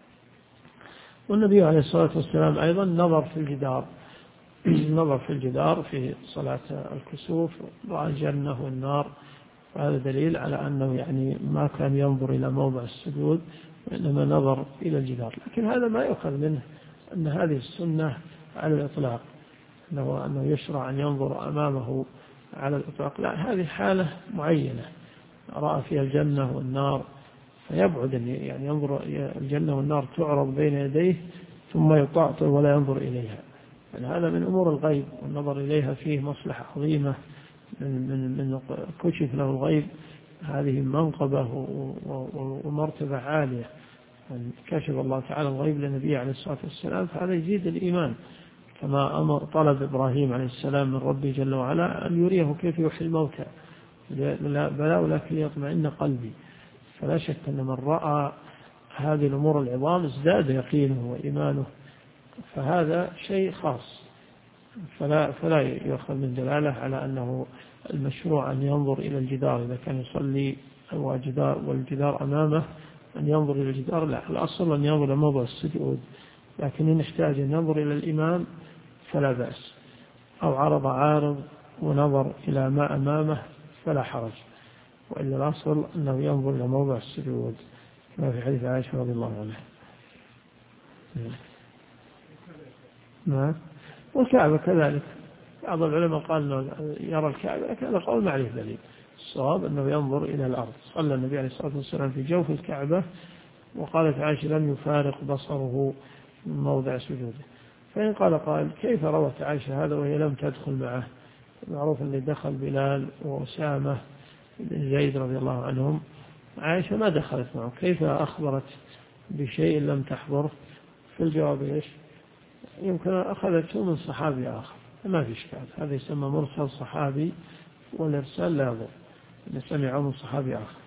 B: والنبي عليه الصلاة والسلام أيضا نظر في الجدار، نظر في الجدار في صلاة الكسوف، رأى الجنة والنار، وهذا دليل على أنه يعني ما كان ينظر إلى موضع السجود وإنما نظر إلى الجدار. لكن هذا ما يؤخذ منه أن هذه السنة على الإطلاق، أنه يشرع أن ينظر أمامه على الإطلاق، لا، هذه حالة معينة رأى فيها الجنة والنار فيبعد أن يعني ينظر الجنة والنار تعرض بين يديه ثم يطاطئ ولا ينظر إليها، يعني هذا من أمور الغيب، والنظر إليها فيه مصلحة عظيمة من كشف له الغيب، هذه منقبة ومرتبة عالية. يعني كشف الله تعالى الغيب للنبي عليه الصلاة والسلام، فهذا يزيد الإيمان، كما أمر طلب إبراهيم عليه السلام من ربي جل وعلا أن يريه كيف يحيي الموتى، بلى ولكن ليطمئن قلبي. فلا شك أن من رأى هذه الأمور العظام ازداد يقينه وإيمانه، فهذا شيء خاص، فلا يؤخذ من دلالة على أنه المشروع أن ينظر إلى الجدار إذا كان يصلي والجدار أمامه أن ينظر إلى الجدار، لا، الأصل أن ينظر إلى موضع السجود، لكن إن احتاج أن ينظر إلى الإمام فلا بأس، أو عارض ونظر إلى ما أمامه فلا حرج، وإلا الأصل أنه ينظر إلى موضع السجود كما في حديث عائشة رضي الله عنها. نعم. والكعبة كذلك، بعض العلماء قال أنه يرى الكعبة، لكن هذا قول ما عليه دليل، الصواب أنه ينظر إلى الأرض. صلى النبي عليه الصلاة والسلام في جوف الكعبة، وقالت عائشة لم يفارق بصره من موضع سجوده. فإن قال قائل كيف روت عائشة هذا وهي لم تدخل معه؟ معروف أن دخل بلال وأسامة بن زيد رضي الله عنهم، عائشة ما دخلت معه، كيف أخبرت بشيء لم تحضره؟ في الجواب إيش؟ يمكن أخذته من صحابي آخر، ما في إشكال، هذا يسمى مرسل صحابي، والإرسال لا يضر، إن سمعه من صحابي آخر.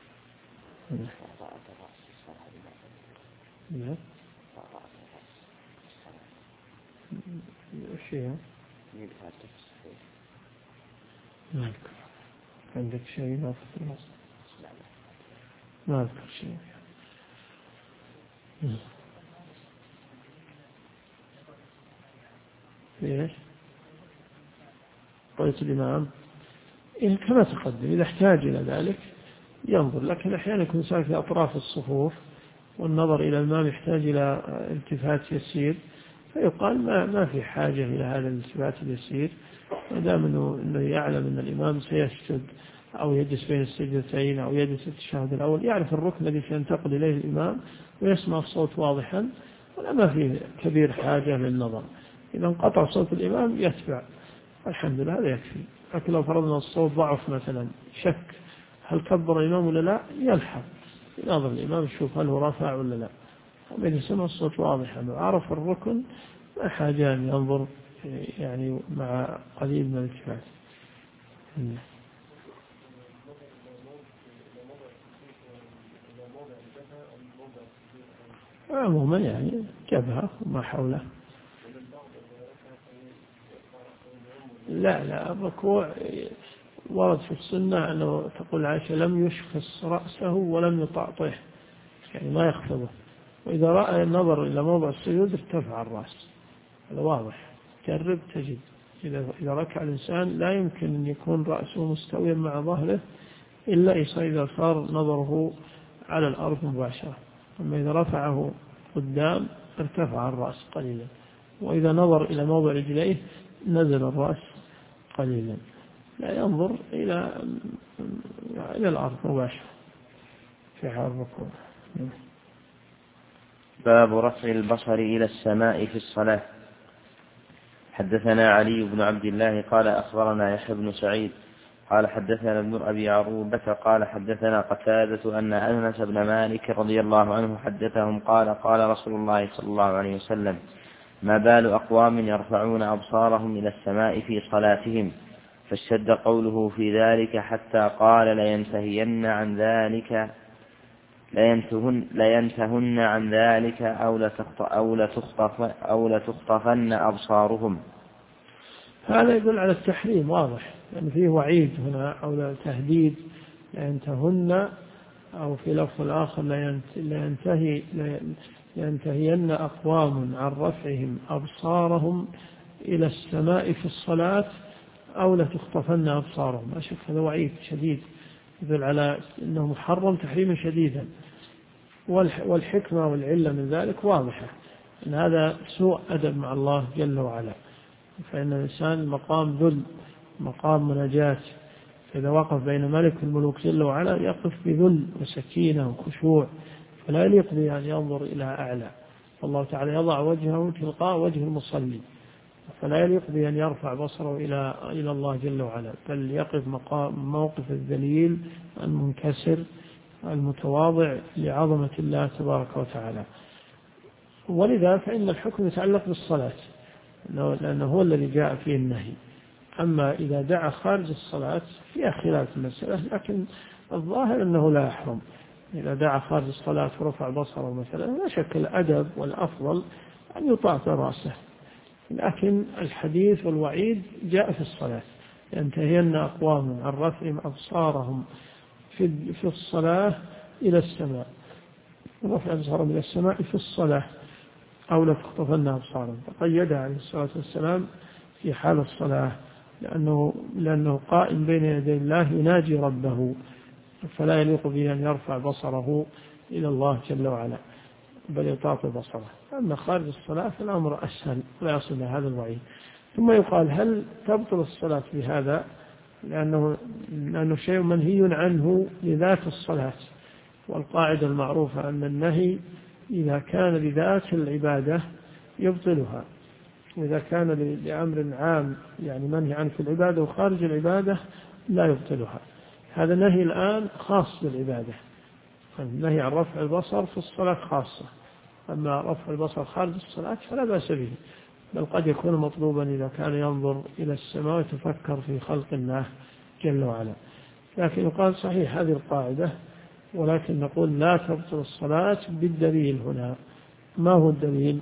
B: شيء ما أذكر، عندك شيء ما في النص؟ ما أذكر شيء. ليش؟ قلت الإمام إن كما تقدم إذا احتاج إلى ذلك ينظر، لكن أحيانا يكون ساكن في أطراف الصفوف والنظر إلى الإمام يحتاج إلى التفات يسير، فيقال ما في حاجة إلى هذا الالتفات اليسير، ما دام أنه يعلم أن الإمام سيسجد أو يجلس بين السجدتين أو يجلس التشهد الأول، يعرف الركن الذي سينتقل إليه الإمام ويسمع الصوت واضحا، ولا ما في كبير حاجة للنظر. إذا انقطع صوت الإمام يتبع، الحمد لله هذا يكفي. لكن لو فرضنا الصوت ضعف مثلا، شك هل كبر الإمام ولا لا، يلحظ ينظر الإمام يشوف هل هو رفع ولا لا، أما إذا سمع الصوت واضحا وعرف الركن لا حاجة أن ينظر يعني مع قليل من الالتفات. عموما يعني جبهة وما حوله. لا الركوع ورد في السنة أنه تقول عائشة لم يشخص رأسه ولم يطأطه، يعني ما يخفضه، وإذا رأى النظر إلى موضع السجود ارتفع الرأس، هذا واضح، جرب تجد. إذا ركع الإنسان لا يمكن أن يكون رأسه مستويا مع ظهره إلا إذا صار نظره على الأرض مباشرة، أما إذا رفعه قدام ارتفع الرأس قليلا، وإذا نظر إلى موضع رجليه نزل الرأس قليلا، لا ينظر إلى الأرض مباشرة في حال الركوع.
A: باب رفع البصر إلى السماء في الصلاة. حدثنا علي بن عبد الله قال أخبرنا يحيى بن سعيد قال حدثنا ابن أبي عروبة قال حدثنا قتادة أن أنس بن مالك رضي الله عنه حدثهم قال قال رسول الله صلى الله عليه وسلم ما بال أقوام يرفعون أبصارهم إلى السماء في صلاتهم فاشتد قوله في ذلك حتى قال لينتهن عن ذلك أو لتخطفن أبصارهم.
B: هذا يدل على التحريم واضح، يعني فيه وعيد هنا أو تهديد لينتهن، أو في لفظ الآخر لينتهين أقوام عن رفعهم أبصارهم إلى السماء في الصلاة أو لتخطفن أبصارهم. أشوف هذا وعيد شديد يدل على أنه محرم تحريما شديدا، والحكمة والعلة من ذلك واضحة، أن هذا سوء أدب مع الله جل وعلا. فإن الإنسان مقام ذل، مقام مناجاة، فإذا وقف بين ملك الملوك جل وعلا يقف بذل وسكينة وخشوع، فلا يليق به أن ينظر إلى أعلى. الله تعالى يضع وجهه تلقاء وجه المصلي، فلا يليق به أن يرفع بصره إلى الله جل وعلا، بل يقف موقف الذليل المنكسر المتواضع لعظمة الله تبارك وتعالى. ولذا فإن الحكم يتعلق بالصلاة، لأنه هو الذي جاء فيه النهي. أما إذا دعا خارج الصلاة فيها خلاف المسألة، لكن الظاهر أنه لا يحرم. إذا دعا خارج الصلاة ورفع بصره مثلا لا شك الأدب والأفضل أن يطاع رأسه، لكن الحديث والوعيد جاء في الصلاة، ينتهين أقوام عن رفعهم أبصارهم في الصلاة إلى السماء، رفع أبصارهم إلى السماء في الصلاة أو لتخطفن أبصارهم. فقيدها عليه الصلاة والسلام في حال الصلاة، لأنه قائم بين يدي الله يناجي ربه، فلا يليق به أن يرفع بصره إلى الله جل وعلا، بل يطاط بصره. أما خارج الصلاة فالأمر أسهل ولا يصل هذا الوعيد. ثم يقال هل تبطل الصلاة بهذا؟ لأنه شيء منهي عنه لذات الصلاة، والقاعدة المعروفة أن النهي إذا كان لذات العبادة يبطلها، وإذا كان لأمر عام يعني منهي عنه في العبادة وخارج العبادة لا يبطلها. هذا النهي الآن خاص بالعبادة، النهي عن رفع البصر في الصلاة خاصة، أما رفع البصر خارج الصلاة فلا بأس به، بل قد يكون مطلوبا إذا كان ينظر إلى السماء ويتفكر في خلق الله جل وعلا. لكن يقال صحيح هذه القاعدة، ولكن نقول لا تبطل الصلاة بالدليل. هنا ما هو الدليل؟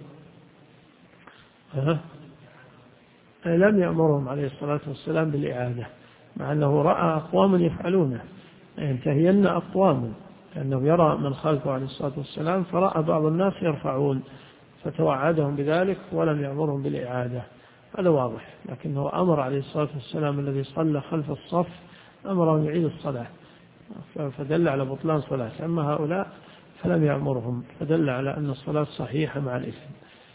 B: لم يأمرهم عليه الصلاة والسلام بالإعادة، مع أنه رأى أقواما يفعلونه، ينتهين أقواما، لأنه يرى من خلفه عليه الصلاة والسلام، فرأى بعض الناس يرفعون فتوعدهم بذلك ولم يأمرهم بالإعادة. هذا واضح، لكنه أمر عليه الصلاة والسلام الذي صلى خلف الصف أمره يعيد الصلاة، فدل على بطلان صلاة. أما هؤلاء فلم يأمرهم، فدل على أن الصلاة صحيحة مع الإثم.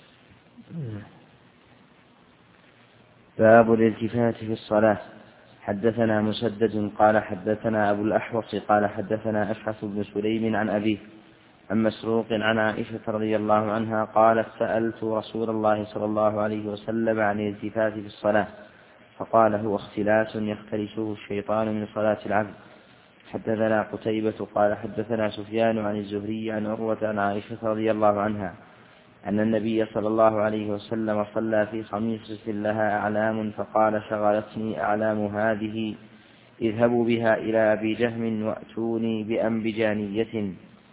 A: باب الالتفات في الصلاة. حدثنا مسدد قال حدثنا أبو الأحوص قال حدثنا أشعث بن سليم عن أبيه عن مسروق عن عائشة رضي الله عنها قالت سألت رسول الله صلى الله عليه وسلم عن الالتفات في الصلاة فقال هو اختلاس يختلسه الشيطان من صلاة العبد. حدثنا قتيبة قال حدثنا سفيان عن الزهري عن عروة عن عائشة رضي الله عنها أن النبي صلى الله عليه وسلم صلى في خميصة لها أعلام فقال شغلتني أعلام هذه اذهبوا بها إلى أبي جهم وأتوني بأنبجانية.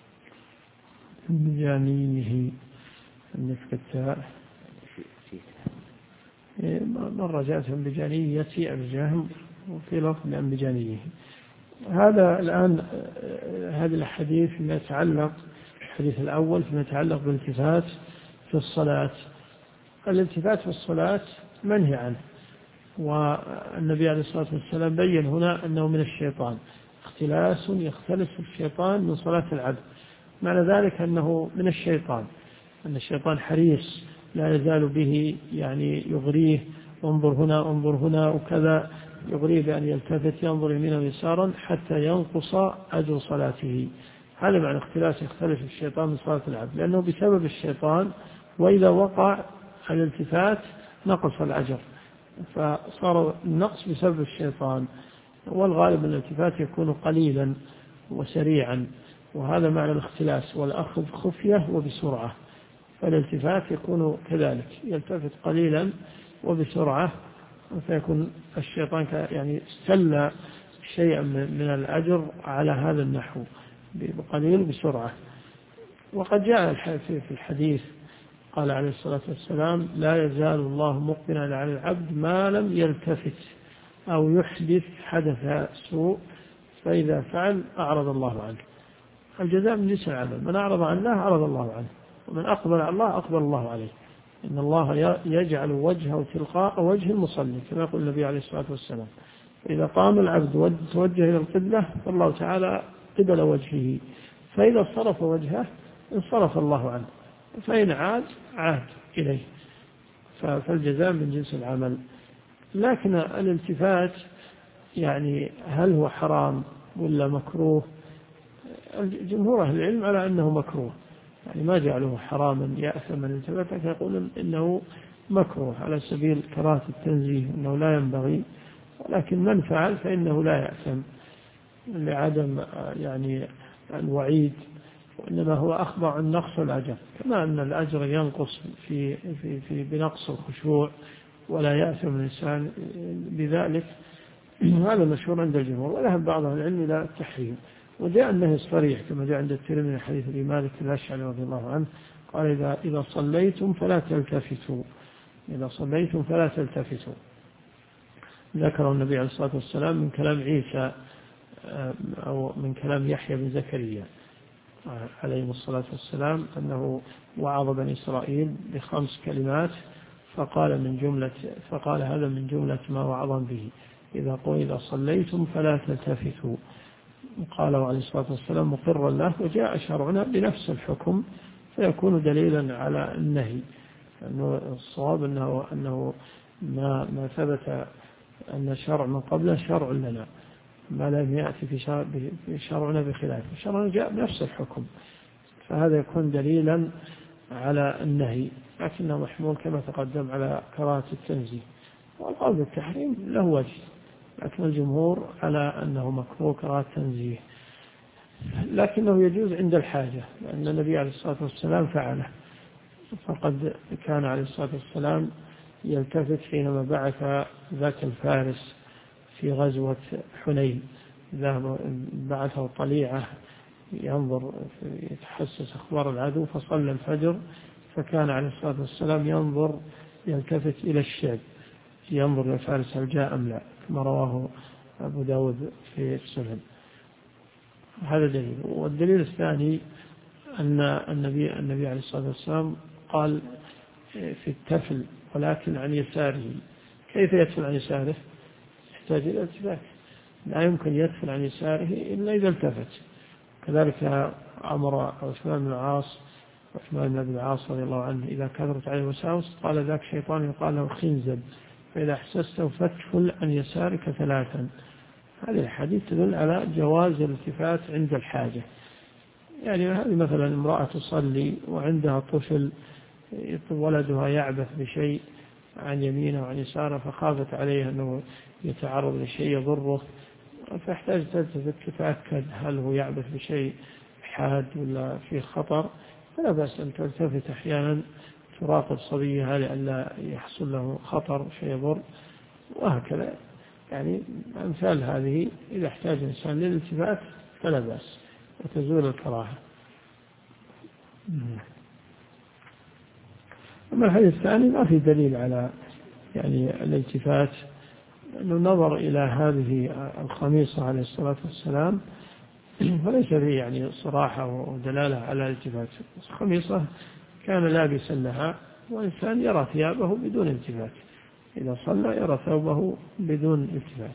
B: أنبجانيه النفكتاء مرة جاءت أنبجانية أبي جهم وفي لفظ أنبجانيه. هذا الآن هذا الحديث فيما يتعلق الحديث الأول فيما يتعلق بالالتفات في الصلاة. الالتفات في الصلاة منهي عنه، والنبي عليه الصلاة والسلام بين هنا أنه من الشيطان، اختلاس يختلس الشيطان من صلاة العبد. معنى ذلك أنه من الشيطان، أن الشيطان حريص لا يزال به يعني يغريه انظر هنا انظر هنا وكذا، يغريه بأن يلتفت ينظر يمينا ويسارا حتى ينقص أجر صلاته. هذا معنى اختلاس يختلف الشيطان من صلاة العبد، لأنه بسبب الشيطان، وإذا وقع الالتفات نقص الأجر، فصار النقص بسبب الشيطان. والغالب أن الالتفات يكون قليلا وسريعا، وهذا معنى الاختلاس، والأخذ خفية وبسرعة. فالالتفات يكون كذلك، يلتفت قليلا وبسرعة، فيكون الشيطان يعني استلى شيئا من الأجر على هذا النحو بقليل بسرعة. وقد جاء في الحديث قال عليه الصلاة والسلام: لا يزال الله مقبلا على العبد ما لم يلتفت أو يحدث حدث سوء، فإذا فعل أعرض الله عنه. الجزاء من جنس العمل، من أعرض عن الله أعرض الله عنه، ومن أقبل على الله أقبل الله عليه. إن الله يجعل وجهه تلقاء وجه المصلي، كما يقول النبي عليه الصلاة والسلام: إذا قام العبد وتوجه إلى القبلة فالله تعالى قبل وجهه، فإذا صرف وجهه انصرف الله عنه، فإن عاد إليه. فالجزاء من جنس العمل. لكن الالتفات يعني هل هو حرام ولا مكروه؟ جمهور أهل العلم على أنه مكروه، يعني ما جعلوه حراما يأثم من الالتفات، لكن يقولون إنه مكروه على سبيل كراهة التنزيه، إنه لا ينبغي. ولكن من فعل فإنه لا يأثم لعدم يعني الوعيد، وإنما هو أخبر عن نقص الأجر، كما أن الأجر ينقص في بنقص الخشوع ولا يأثم الإنسان بذلك. هذا مشهور عند الجمهور، وذهب بعض أهل العلم إلى التحريم. وجاء النهي الصريح كما جاء عند الترمذي من حديث أبي مالك الأشعري رضي الله عنه قال: إذا صليتم فلا تلتفتوا، إذا صليتم فلا تلتفتوا. ذكر النبي عليه الصلاة والسلام من كلام عيسى أو من كلام يحيى بن زكريا عليه الصلاة والسلام أنه وعظ بني إسرائيل ب5 كلمات، فقال هذا من جملة ما وعظهم به: إذا صليتم فلا تلتفتوا. قال عليه الصلاة والسلام مقرا له، وجاء شرعنا بنفس الحكم، فيكون دليلا على النهي. أنه الصواب أنه ما ثبت أن شرع من قبله شرع لنا، ما لم يأتي في شرعنا بخلاف شرعنا جاء بنفس الحكم، فهذا يكون دليلا على النهي، لكنه محمول كما تقدم على كراهة التنزيه. والقول بالتحريم له وجه، لكن الجمهور على أنه مكروه كراهة التنزيه، لكنه يجوز عند الحاجة، لأن النبي عليه الصلاة والسلام فعله. فقد كان عليه الصلاة والسلام يلتفت حينما بعث ذاك الفارس في غزوة حنين، بعثه طليعة ينظر يتحسس أخبار العدو، فصلى الفجر، فكان عليه الصلاة والسلام يلتفت إلى الشعب، ينظر إلى الفارس هل جاء أم لا، كما رواه أبو داود في السنن. هذا دليل. والدليل الثاني أن النبي عليه الصلاة والسلام قال في التفل ولكن عن يساره. كيف يتفل عن يساره؟ يحتاج إلى التفات، لا يمكن يتفل عن يساره إلا إذا التفت. كذلك أمر عثمان بن العاص رضي الله عنه إذا كثرت عليه الوساوس قال ذاك شيطان يقال له خنزب، فإذا أحسسته فاتفل عن يسارك 3. هذه الحديث تدل على جواز الالتفات عند الحاجة. يعني هذه مثلا امرأة تصلي وعندها طفل ولدها يعبث بشيء عن يمينه وعن يساره، فخافت عليه أنه يتعرض لشيء يضره، فاحتاج تلتفت تتأكد هل هو يعبث بشيء حاد ولا فيه خطر، فلا بأس أن تلتفت أحيانا تراقب صبيها لئلا يحصل له خطر شيء يضر، وهكذا. يعني أمثال هذه إذا احتاج الإنسان للالتفات فلا بأس وتزول الكراهة. أما الحديث الثاني ما في دليل على يعني الالتفات، لأنه نظر إلى هذه الخميصة عليه الصلاة والسلام فليس فيه يعني صراحة ودلالة على الالتفات. الخميصة كان لابسا لها، وإنسان يرى ثيابه بدون التفات، إذا صلى يرى ثوبه بدون التفات.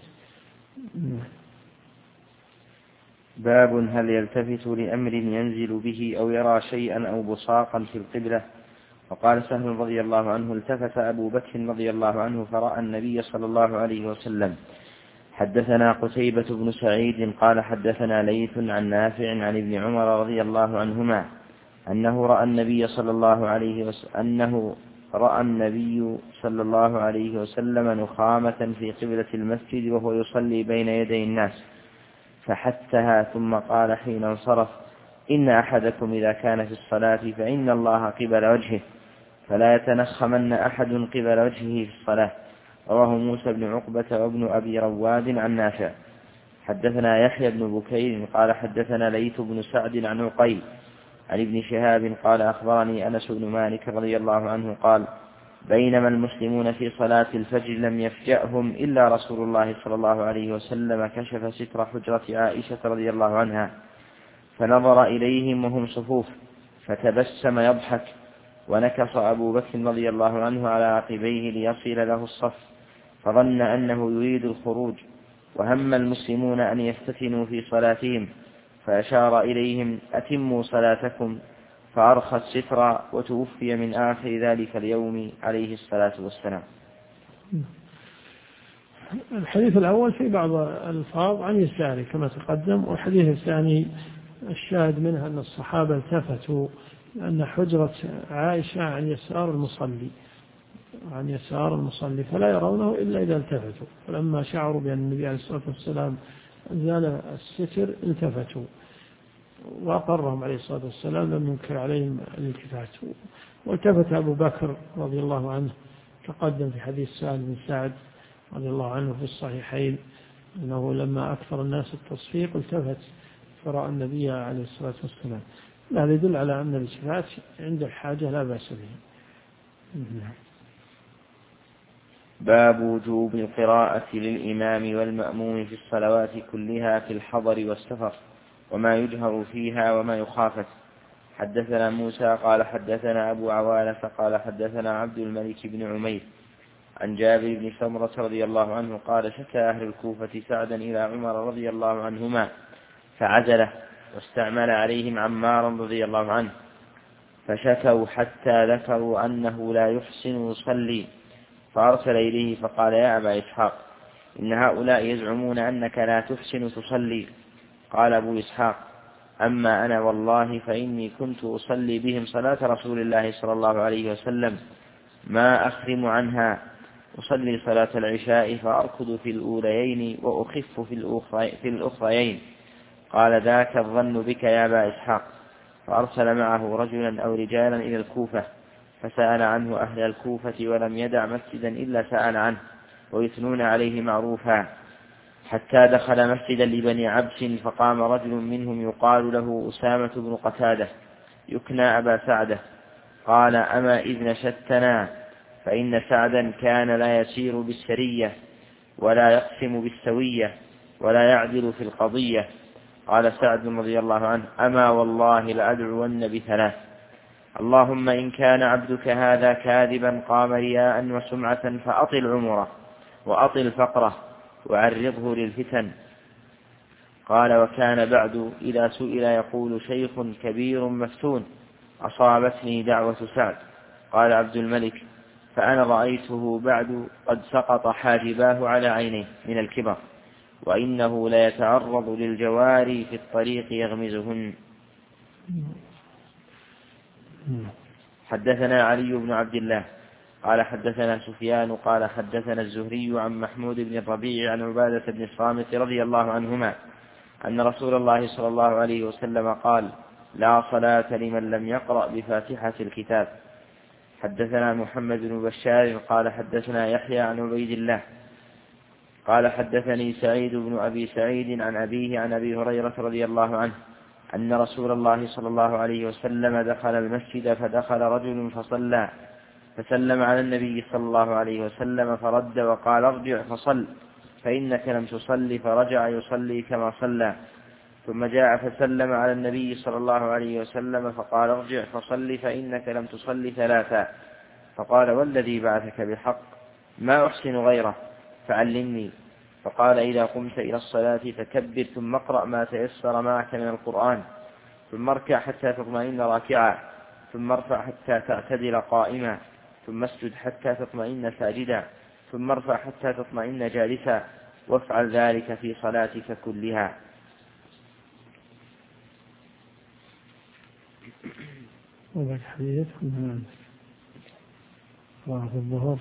A: باب هل يلتفت لأمر ينزل به أو يرى شيئا أو بصاقا في القبلة. وقال سهل رضي الله عنه: التفت أبو بكر رضي الله عنه فرأى النبي صلى الله عليه وسلم. حدثنا قتيبة بن سعيد قال حدثنا ليث عن نافع عن ابن عمر رضي الله عنهما أنه رأى النبي صلى الله عليه وسلم رأى النبي صلى الله عليه وسلم نخامة في قبلة المسجد وهو يصلي بين يدي الناس فحثها ثم قال حين انصرف: إن أحدكم إذا كان في الصلاة فإن الله قبل وجهه فلا يتنخمن أحد قبل وجهه في الصلاة. رواه موسى بن عقبة وابن أبي رواد عن نافع. حدثنا يحيى بن بكير قال حدثنا ليث بن سعد عن عقيل عن ابن شهاب قال أخبرني أنس بن مالك رضي الله عنه قال: بينما المسلمون في صلاة الفجر لم يفجأهم إلا رسول الله صلى الله عليه وسلم كشف ستر حجرة عائشة رضي الله عنها فنظر إليهم وهم صفوف فتبسم يضحك، ونكص أبو بكر رضي الله عنه على عقبيه ليصل له الصف فظن أنه يريد الخروج، وهم المسلمون أن يفتتنوا في صلاتهم فأشار إليهم: أتموا صلاتكم، فأرخى الستر وتوفي من آخر ذلك اليوم عليه الصلاة والسلام.
B: الحديث الأول في بعض الألفاظ عن يساره كما تقدم، والحديث الثاني الشاهد منها أن الصحابة التفتوا أن حجرة عائشة عن يسار المصلي فلا يرونه إلا إذا التفتوا، فلما شعروا بأن النبي عليه الصلاة والسلام زال الستر التفتوا، وأقرهم عليه الصلاة والسلام لم ينكر عليهم الالتفات. والتفت أبو بكر رضي الله عنه تقدم في حديث سهل بن سعد رضي الله عنه في الصحيحين أنه لما أكثر الناس التصفيق التفت فرأى النبي عليه الصلاة والسلام. هذا يدل على أن الالتفات عند الحاجة لا بأس به.
A: باب وجوب القراءة للإمام والمأموم في الصلوات كلها في الحضر والسفر، وما يجهر فيها وما يخافت. حدثنا موسى قال حدثنا أبو عوانة قال حدثنا عبد الملك بن عمير عن جابر بن سمرة رضي الله عنه قال: شكى أهل الكوفة سعدا إلى عمر رضي الله عنهما فعزله، واستعمل عليهم عمارا رضي الله عنه، فشكوا حتى ذكروا أنه لا يحسن يصلي، فأرسل إليه فقال: يا أبا إسحاق، إن هؤلاء يزعمون أنك لا تحسن تصلي. قال أبو إسحاق: أما أنا والله فإني كنت أصلي بهم صلاة رسول الله صلى الله عليه وسلم ما أخرم عنها، أصلي صلاة العشاء فأركض في الأوليين وأخف في الأخريين. قال: ذاك الظن بك يا أبا إسحاق. فأرسل معه رجلا أو رجالا إلى الكوفة فسأل عنه أهل الكوفة، ولم يدع مسجدا إلا سأل عنه ويثنون عليه معروفا، حتى دخل مسجدا لبني عبس فقام رجل منهم يقال له أسامة بن قتادة يكنى أبا سعدة، قال: أما إذ نشدتنا، فإن سعدا كان لا يسير بالسرية ولا يقسم بالسوية ولا يعدل في القضية. قال سعد رضي الله عنه: أما والله لأدعون بثلاث: اللهم إن كان عبدك هذا كاذبا قام رياء وسمعة فأطل عمره وأطل فقره وعرضه للفتن. قال: وكان بعد إذا سئل يقول: شيخ كبير مفتون أصابتني دعوة سعد. قال عبد الملك: فأنا رأيته بعد قد سقط حاجباه على عينيه من الكبر، وإنه لا يتعرض للجواري في الطريق يغمزهن. حدثنا علي بن عبد الله قال حدثنا سفيان قال حدثنا الزهري عن محمود بن الربيع عن عبادة بن الصامت رضي الله عنهما أن رسول الله صلى الله عليه وسلم قال: لا صلاة لمن لم يقرأ بفاتحة الكتاب. حدثنا محمد بن بشار قال حدثنا يحيى عن عبيد الله قال حدثني سعيد بن أبي سعيد عن أبيه عن أبي هريرة رضي الله عنه أن رسول الله صلى الله عليه وسلم دخل المسجد فدخل رجل فصلى فسلم على النبي صلى الله عليه وسلم فرد وقال: ارجع فصل فإنك لم تصلي، فرجع يصلي كما صلى، ثم جاء فسلم على النبي صلى الله عليه وسلم فقال: ارجع فصل فإنك لم تصلي ثلاثا، فقال: والذي بعثك بالحق ما أحسن غيره فعلمني. فقال: إذا قمت إلى الصلاة فكبر ثم اقرأ ما تيسر معك من القرآن، ثم اركع حتى تطمئن راكعا، ثم ارفع حتى تعتدل قائما، ثم اسجد حتى تطمئن ساجدا، ثم ارفع حتى تطمئن جالسا، وافعل ذلك في صلاتك كلها.
B: الله في الظهر.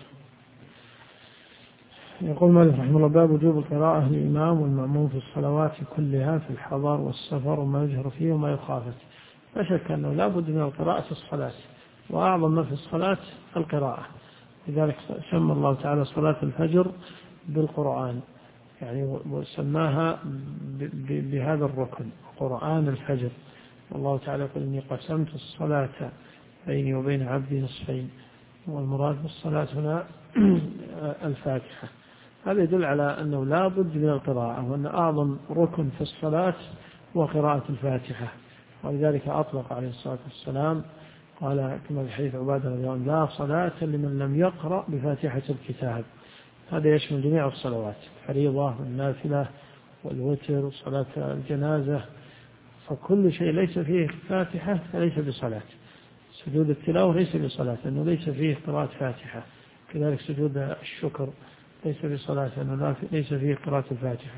B: يقول مالك رحمه الله: باب وجوب القراءة للإمام والمأموم في الصلوات كلها في الحضر والسفر وما يجهر فيه وما يخافت. لا شك أنه لا بد من القراءة في الصلاة، وأعظم ما في الصلاة القراءة. لذلك سمى الله تعالى صلاة الفجر بالقرآن، يعني سماها بهذا الركن، قرآن الفجر. والله تعالى يقول: إني قسمت الصلاة بيني وبين عبدي نصفين. والمراد بالصلاة هنا الفاتحة. هذا يدل على أنه لا بد من القراءة، وأن أعظم ركن في الصلاة هو قراءة الفاتحة. ولذلك أطلق عليه الصلاة والسلام، قال كما في حديث عبادة رضي الله عنه: لا صلاة لمن لم يقرأ بفاتحة الكتاب. هذا يشمل جميع الصلوات، الفريضة والنافلة والوتر وصلاة الجنازة، فكل شيء ليس فيه فاتحة فليس بصلاة. سجود التلاوة ليس بصلاة لأنه ليس فيه قراءة فاتحة، كذلك سجود الشكر ليس بصلاة لأنه ليس فيه قراءة الفاتحة.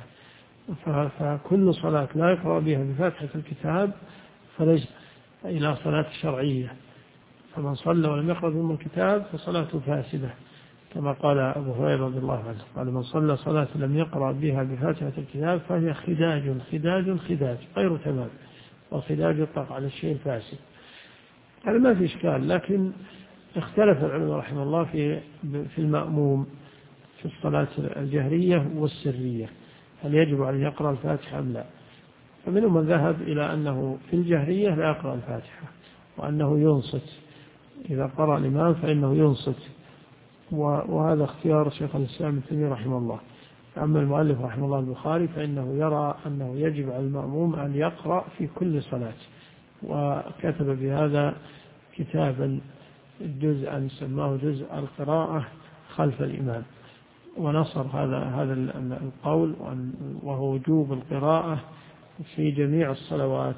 B: فكل صلاة لا يقرأ بها بفاتحة الكتاب فليس إلى صلاة شرعية. فمن صلى ولم يقرأ بأم الكتاب فصلاته فاسدة، كما قال أبو هريرة رضي الله عنه قال: من صلى صلاة لم يقرأ بها بفاتحة الكتاب فهي خداج خداج خداج غير تمام، والخداج يطلق على الشيء الفاسد. هذا ما في إشكال، لكن اختلف العلماء رحمه الله في المأموم في الصلاة الجهرية والسرية، هل يجب أن يقرأ الفاتحة أم لا؟ فمنهم من ذهب إلى أنه في الجهرية لا يقرأ الفاتحة، وأنه ينصت إذا قرأ الإمام فإنه ينصت، وهذا اختيار شيخ الإسلام ابن تيمية رحمه الله. أما المؤلف رحمه الله البخاري فإنه يرى أنه يجب على المأموم أن يقرأ في كل صلاة، وكتب بهذا كتابا جزءا سماه جزء القراءة خلف الإمام، ونصر هذا القول، وهو وجوب القراءة في جميع الصلوات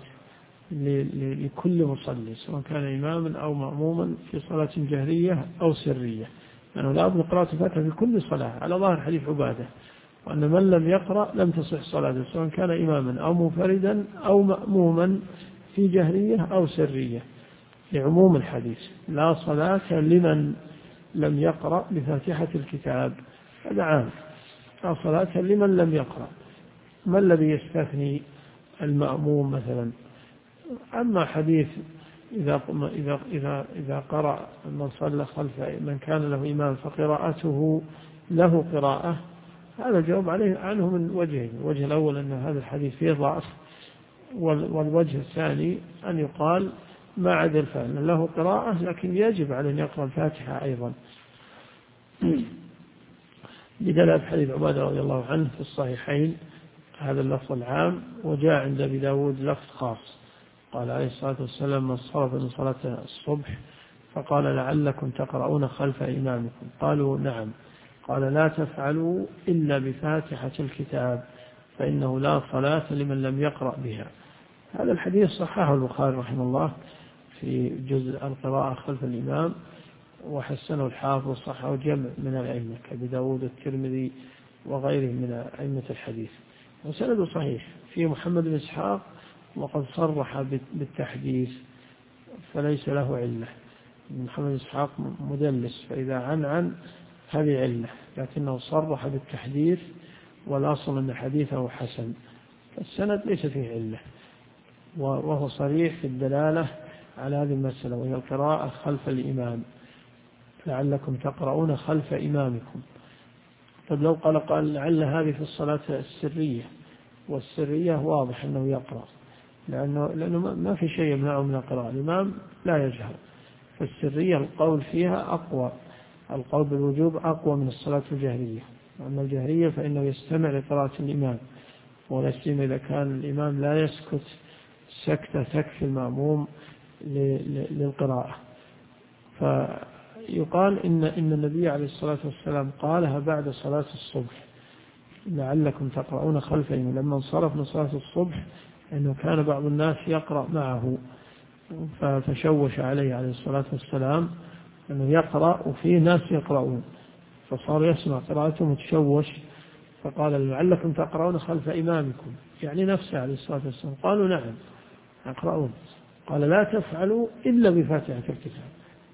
B: لكل مصلي سواء كان إماما أو مأموما في صلاة جهرية أو سرية، لأنه لا بد قراءة الفاتحة في كل صلاة على ظاهر حديث عبادة، وأن من لم يقرأ لم تصح صلاته سواء كان إماما أو منفردا أو مأموما في جهرية أو سرية، لعموم الحديث: لا صلاة لمن لم يقرأ بفاتحة الكتاب. هذا عام، لا صلاة لمن لم يقرأ. ما الذي يستثني المأموم مثلا؟ أما حديث إذا قرأ من صلى خلف من كان له إمام فقراءته له قراءة، هذا الجواب عنه من وجهين: الوجه الأول أن هذا الحديث فيه ضعف، والوجه الثاني أن يقال ما عدا الفعل له قراءة لكن يجب عليه أن يقرأ الفاتحة أيضا، بدلالة حديث عبادة رضي الله عنه في الصحيحين هذا اللفظ العام. وجاء عند أبي داود لفظ خاص، قال عليه الصلاة والسلام: من صرف من صلاة الصبح فقال: لعلكم تقرؤون خلف إمامكم؟ قالوا: نعم. قال: لا تفعلوا إلا بفاتحة الكتاب فإنه لا صلاة لمن لم يقرأ بها. هذا الحديث صححه البخاري رحمه الله في جزء القراءة خلف الإمام، وحسنه الحافظ وصححه جمع من الأئمة كأبي داود والترمذي وغيرهم من أئمة الحديث، وسنده صحيح. في محمد بن إسحاق وقد صرح بالتحديث فليس له علة. محمد بن إسحاق مدلس، فإذا عن هذه علة، لكنه صرح بالتحديث، والأصل أن حديثه حسن، السند ليس فيه علة، وهو صريح في الدلالة على هذه المسألة، وهي القراءة خلف الإمام: لعلكم تقرؤون خلف إمامكم. طب لو قال لعل هذه في الصلاة السرية، والسرية واضح أنه يقرأ، لأنه ما في شيء يمنعه من القراءة، الإمام لا يجهر، فالسرية القول فيها أقوى، القول بالوجوب أقوى من الصلاة الجهرية. أما الجهرية فإنه يستمع لقراءة الإمام، ولا سيما إذا كان الإمام لا يسكت سكتة تكفي المأموم للقراءة. فيقال إن النبي عليه الصلاة والسلام قالها بعد صلاة الصبح: لعلكم تقرؤون خلف إمام، لما انصرف من صلاة الصبح أنه كان بعض الناس يقرأ معه، فشوش عليه الصلاة والسلام أنه يقرأ وفيه ناس يقرؤون، فصار يسمع قراءته متشوش، فقال: لعلكم تقرؤون خلف إمامكم، يعني نفسه عليه الصلاة والسلام. قالوا: نعم يقرؤون. قال: لا تفعلوا إلا بفاتحة الكتاب،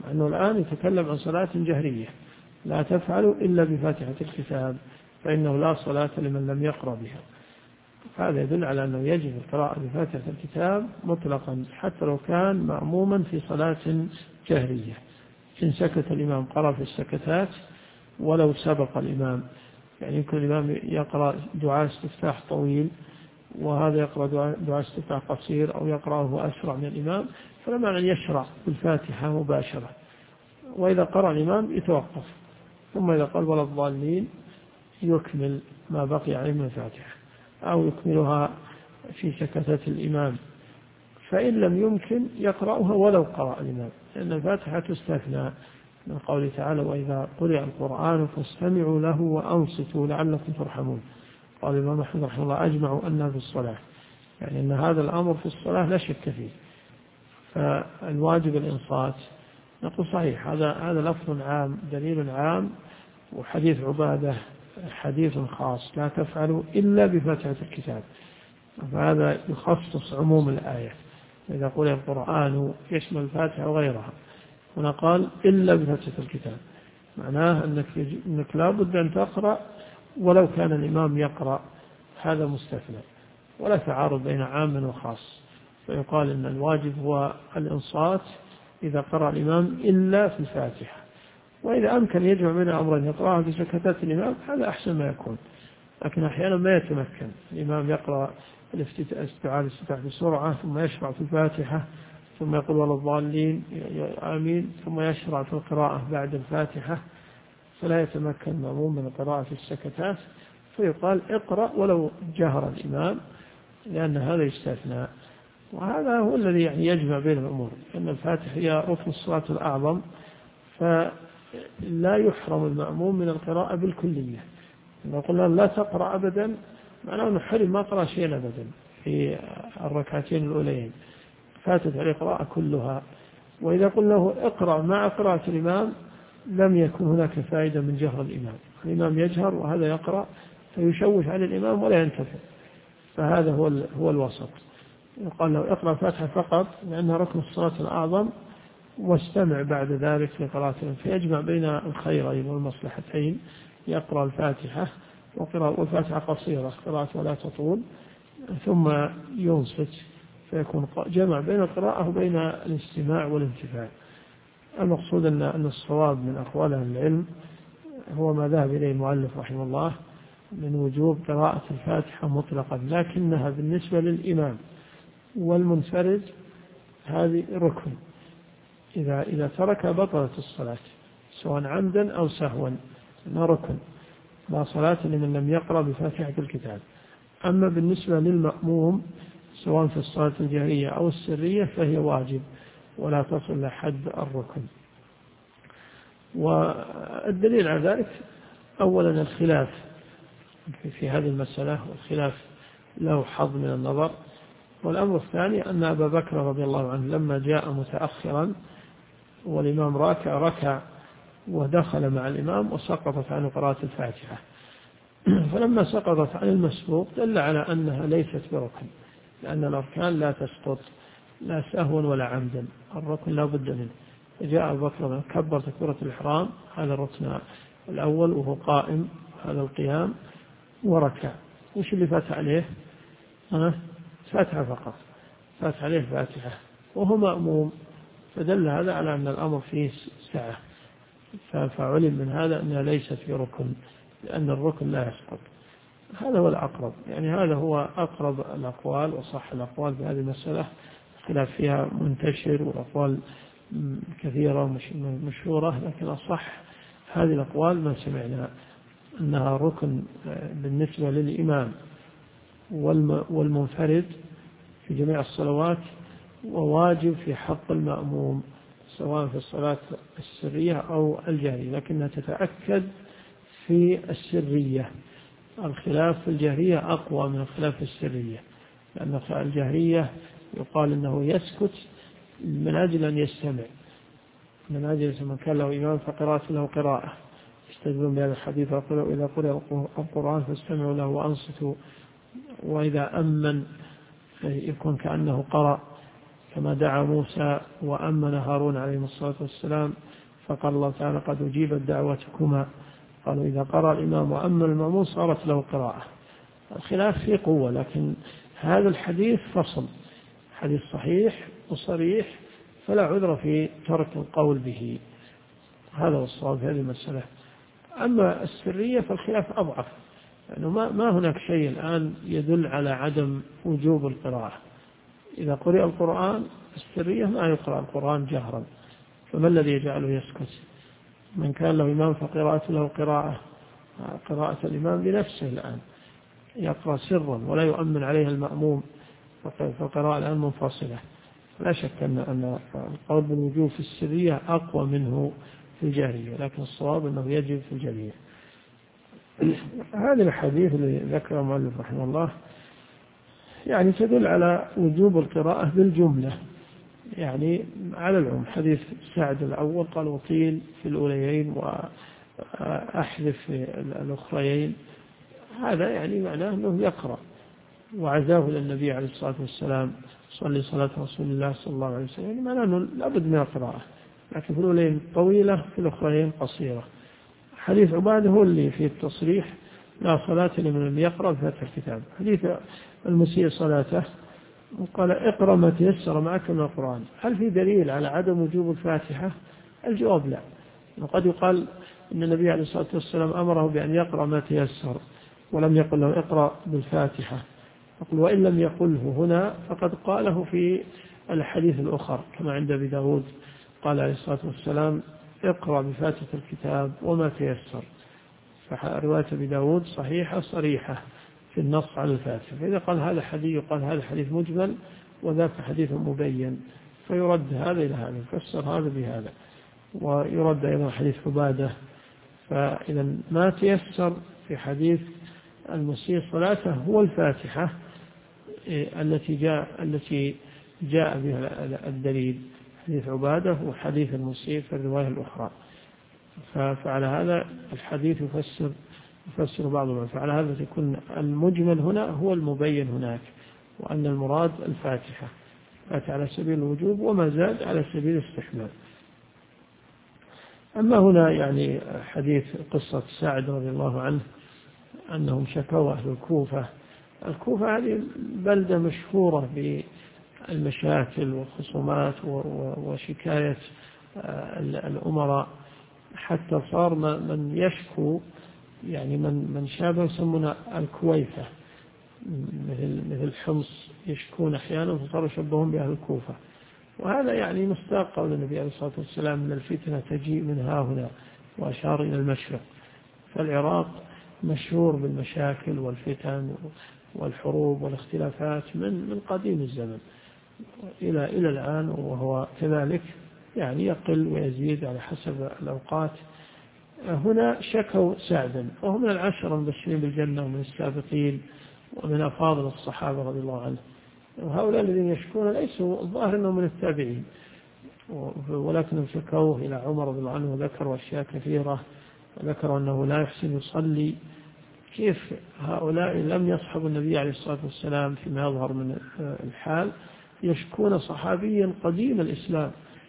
B: أنه الآن يتكلم عن صلاة جهرية لا تفعل إلا بفاتحة الكتاب فإنه لا صلاة لمن لم يقرأ بها. هذا يدل على أنه يجب القراءة بفاتحة الكتاب مطلقا حتى لو كان مأموما في صلاة جهرية. إن سكت الإمام قرأ في السكتات ولو سبق الإمام، يعني يمكن الإمام يقرأ دعاء استفتاح طويل وهذا يقرأ دعاء استفتاح قصير أو يقرأه أسرع من الإمام، فلا معنى أن يشرع بالفاتحة مباشرة، وإذا قرأ الإمام يتوقف، ثم إذا قال ولا الضالين يكمل ما بقي عليه من الفاتحة أو يكملها في سكتات الإمام. فإن لم يمكن يقرأها ولو قرأ الإمام، لأن الفاتحة تستثنى من قوله تعالى وإذا قرئ القرآن فاستمعوا له وأنصتوا لعلكم ترحمون. قال الإمام أحمد رحمه الله أجمعوا أنها في الصلاة، يعني أن هذا الأمر في الصلاة لا شك فيه، فالواجب الإنصات. نقول صحيح هذا لفظ عام دليل عام، وحديث عبادة حديث خاص لا تفعلوا إلا بفاتحة الكتاب، فهذا يخصص عموم الآية. إذا قرئ القرآن يشمل الفاتحة وغيرها، هنا قال إلا بفاتحة الكتاب، معناه أنك لا بد أن تقرأ ولو كان الإمام يقرأ، هذا مستثنى ولا تعارض بين عام وخاص. فيقال أن الواجب هو الإنصات إذا قرأ الإمام إلا في الفاتحة، وإذا أمكن يجمع بين أمرين يقرأها في سكتات الإمام هذا أحسن ما يكون، لكن أحيانا ما يتمكن الإمام يقرأ الافتتاح بسرعة ثم يشرع في الفاتحة ثم يقول ولا الضالين آمين ثم يشرع في القراءة بعد الفاتحة، فلا يتمكن المأموم من القراءة في السكتات، فيقال اقرأ ولو جهر الإمام، لأن هذا يستثنى. وهذا هو الذي يعني يجمع بين الأمور، أن الفاتحة هي ركن الصلاة الأعظم، فلا يحرم المأموم من القراءة بالكلية. إذا قلنا لا تقرأ أبدا معناه أنه حرم ما قرأ شيئا أبدا في الركعتين الأولين، فاتت عليه قراءة كلها. وإذا قلنا له اقرأ مع قراءة الإمام لم يكن هناك فائدة من جهر الإمام يجهر وهذا يقرأ فيشوش على الإمام ولا ينتفع، فهذا هو الوسط. يقال له اقرأ الفاتحة فقط لأنها ركن الصلاة الأعظم واستمع بعد ذلك لقراءته، فيجمع بين الخيرين والمصلحتين، يقرأ الفاتحة والفاتحة قصيرة قراءة ولا تطول ثم ينصت، فيكون جمع بين القراءة وبين الاستماع والانتفاع. المقصود أن الصواب من أقوال أهل العلم هو ما ذهب إليه المؤلف رحمه الله من وجوب قراءة الفاتحة مطلقا، لكنها بالنسبة للإمام والمنفرد هذه ركن، إذا ترك بطلت الصلاة سواء عمدا أو سهوا، ما ركن لا صلاة لمن لم يقرأ بفاتحة الكتاب. أما بالنسبة للمأموم سواء في الصلاة الجهرية أو السرية فهي واجب ولا تصل لحد الركن. والدليل على ذلك أولا الخلاف في هذه المسألة، والخلاف له حظ من النظر. والأمر الثاني أن أبا بكر رضي الله عنه لما جاء متأخرا والإمام ركع ودخل مع الإمام وسقطت عنه قراءة الفاتحة، فلما سقطت عن المسبوق دل على أنها ليست بركن، لأن الأركان لا تسقط لا سهوا ولا عمدا، الركن لا بد منه. فجاء أبو بكر كبر تكبيرة الإحرام، هذا الركن الأول وهو قائم هذا القيام، وركع. وش اللي فات عليه؟ فاتحة فقط، فات عليه فاتحة وهو مأموم، فدل هذا على أن الأمر فيه سعة، فعلم من هذا أنها ليست في ركن، لأن الركن لا يسقط. هذا هو الأقرب، يعني هذا هو أقرب الأقوال وصح الأقوال في هذه المسألة، خلاف فيها منتشر والأقوال كثيرة مشهورة، لكن أصح هذه الأقوال ما سمعنا أنها ركن بالنسبة للإمام والمنفرد في جميع الصلوات، وواجب في حق المأموم سواء في الصلاة السرية أو الجهرية، لكنها تتأكد في السرية. الخلاف في الجهرية أقوى من الخلاف في السرية، لأن الجهرية يقال أنه يسكت من أجل أن يستمع، من أجل من كان له إمام فقراءة له قراءة، يستدلون بهذا الحديث وإذا قرأ القرآن فاستمعوا له وأنصتوا، وإذا أمن يكون كأنه قرأ، كما دعا موسى وأمن هارون عليه الصلاة والسلام، فقال الله تعالى قد أجيبت دعوتكما. قالوا إذا قرأ الإمام وأمن المأمون صارت له قراءة. الخلاف فيه قوة، لكن هذا الحديث فصل، حديث صحيح وصريح، فلا عذر في ترك القول به. هذا هو الصواب في هذه المسألة. أما السرية فالخلاف أضعف، لأنه ما هناك شيء الآن يدل على عدم وجوب القراءة. إذا قرئ القرآن السرية ما يقرأ القرآن جهرا، فما الذي يجعله يسكت؟ من كان له إمام فقراءة له قراءة الإمام بنفسه الآن، يقرأ سرا ولا يؤمن عليه المأموم، فالقراءة الآن منفصلة. لا شك أن القول بالوجوب في السرية أقوى منه في الجهرية، لكن الصواب أنه يجب في الجهرية. هذه الحديث اللي ذكره المؤلف رحمه الله يعني تدل على وجوب القراءة بالجملة، يعني على العموم. حديث سعد الأول قال وقيل في الأوليين وأحذف في الأخريين، هذا يعني معناه أنه يقرأ، وعزاه للنبي عليه الصلاة والسلام صلي صلاة رسول الله صلى الله عليه وسلم، يعني معناه أنه لابد من القراءة، لكن في الأولين طويلة في الأخرين قصيرة. حديث عبادة هو اللي فيه التصريح لا صلاة لمن لم يقرأ بفاتحة الكتاب. حديث المسيء صلاته وقال اقرأ ما تيسر معك من القرآن، هل في دليل على عدم وجوب الفاتحة؟ الجواب لا. وقد يقال إن النبي عليه الصلاة والسلام أمره بأن يقرأ ما تيسر ولم يقل له اقرأ بالفاتحة. يقول وإن لم يقله هنا فقد قاله في الحديث الأخر كما عند أبي داود، قال عليه الصلاة والسلام اقرأ بفاتحة الكتاب وما تيسر. فرواية أبي داود صحيحة صريحة في النص على الفاتحة. فإذا قال هذا حديث يقال هذا حديث مجمل وذاك حديث مبين، فيرد هذا إلى هذا، يفسر هذا بهذا. ويرد أيضا حديث عبادة. فإذا ما تيسر في حديث المسيء صلاته هو الفاتحة التي جاء بها الدليل، حديث عبادة وحديث المسيء في الرواية الأخرى. فعلى هذا الحديث يفسر بعضهم، فعلى هذا يكون المجمل هنا هو المبين هناك، وأن المراد الفاتحة على سبيل الوجوب وما زاد على سبيل الاستحباب. أما هنا يعني حديث قصة سعد رضي الله عنه أنهم شكوا أهل الكوفة. الكوفة هذه بلدة مشهورة بالمشاكل والخصومات وشكاية الأمراء، حتى صار من يشكو يعني من شابه يسمونه الكويفة، مثل حمص يشكون أحيانا، فصاروا يشبهون بأهل الكوفة. وهذا يعني مصداق قول النبي عليه الصلاة والسلام من الفتنة تجيء من ها هنا، وأشار إلى المشرق. فالعراق مشهور بالمشاكل والفتن والحروب والاختلافات من قديم الزمن إلى الآن، وهو كذلك يعني يقل ويزيد على حسب الأوقات. هنا شكوا سعدا، وهم من العشرة المبشرين بالجنة ومن السابقين ومن أفاضل الصحابة رضي الله عنهم. وهؤلاء الذين يشكون ليسوا الظاهر أنهم من التابعين، ولكنهم شكوه إلى عمر رضي الله عنه وذكروا أشياء كثيرة، وذكروا أنه لا يحسن يصلي. كيف هؤلاء لم يصحبوا النبي عليه الصلاة والسلام فيما يظهر من الحال يشكون صحابيا قديم الإسلام،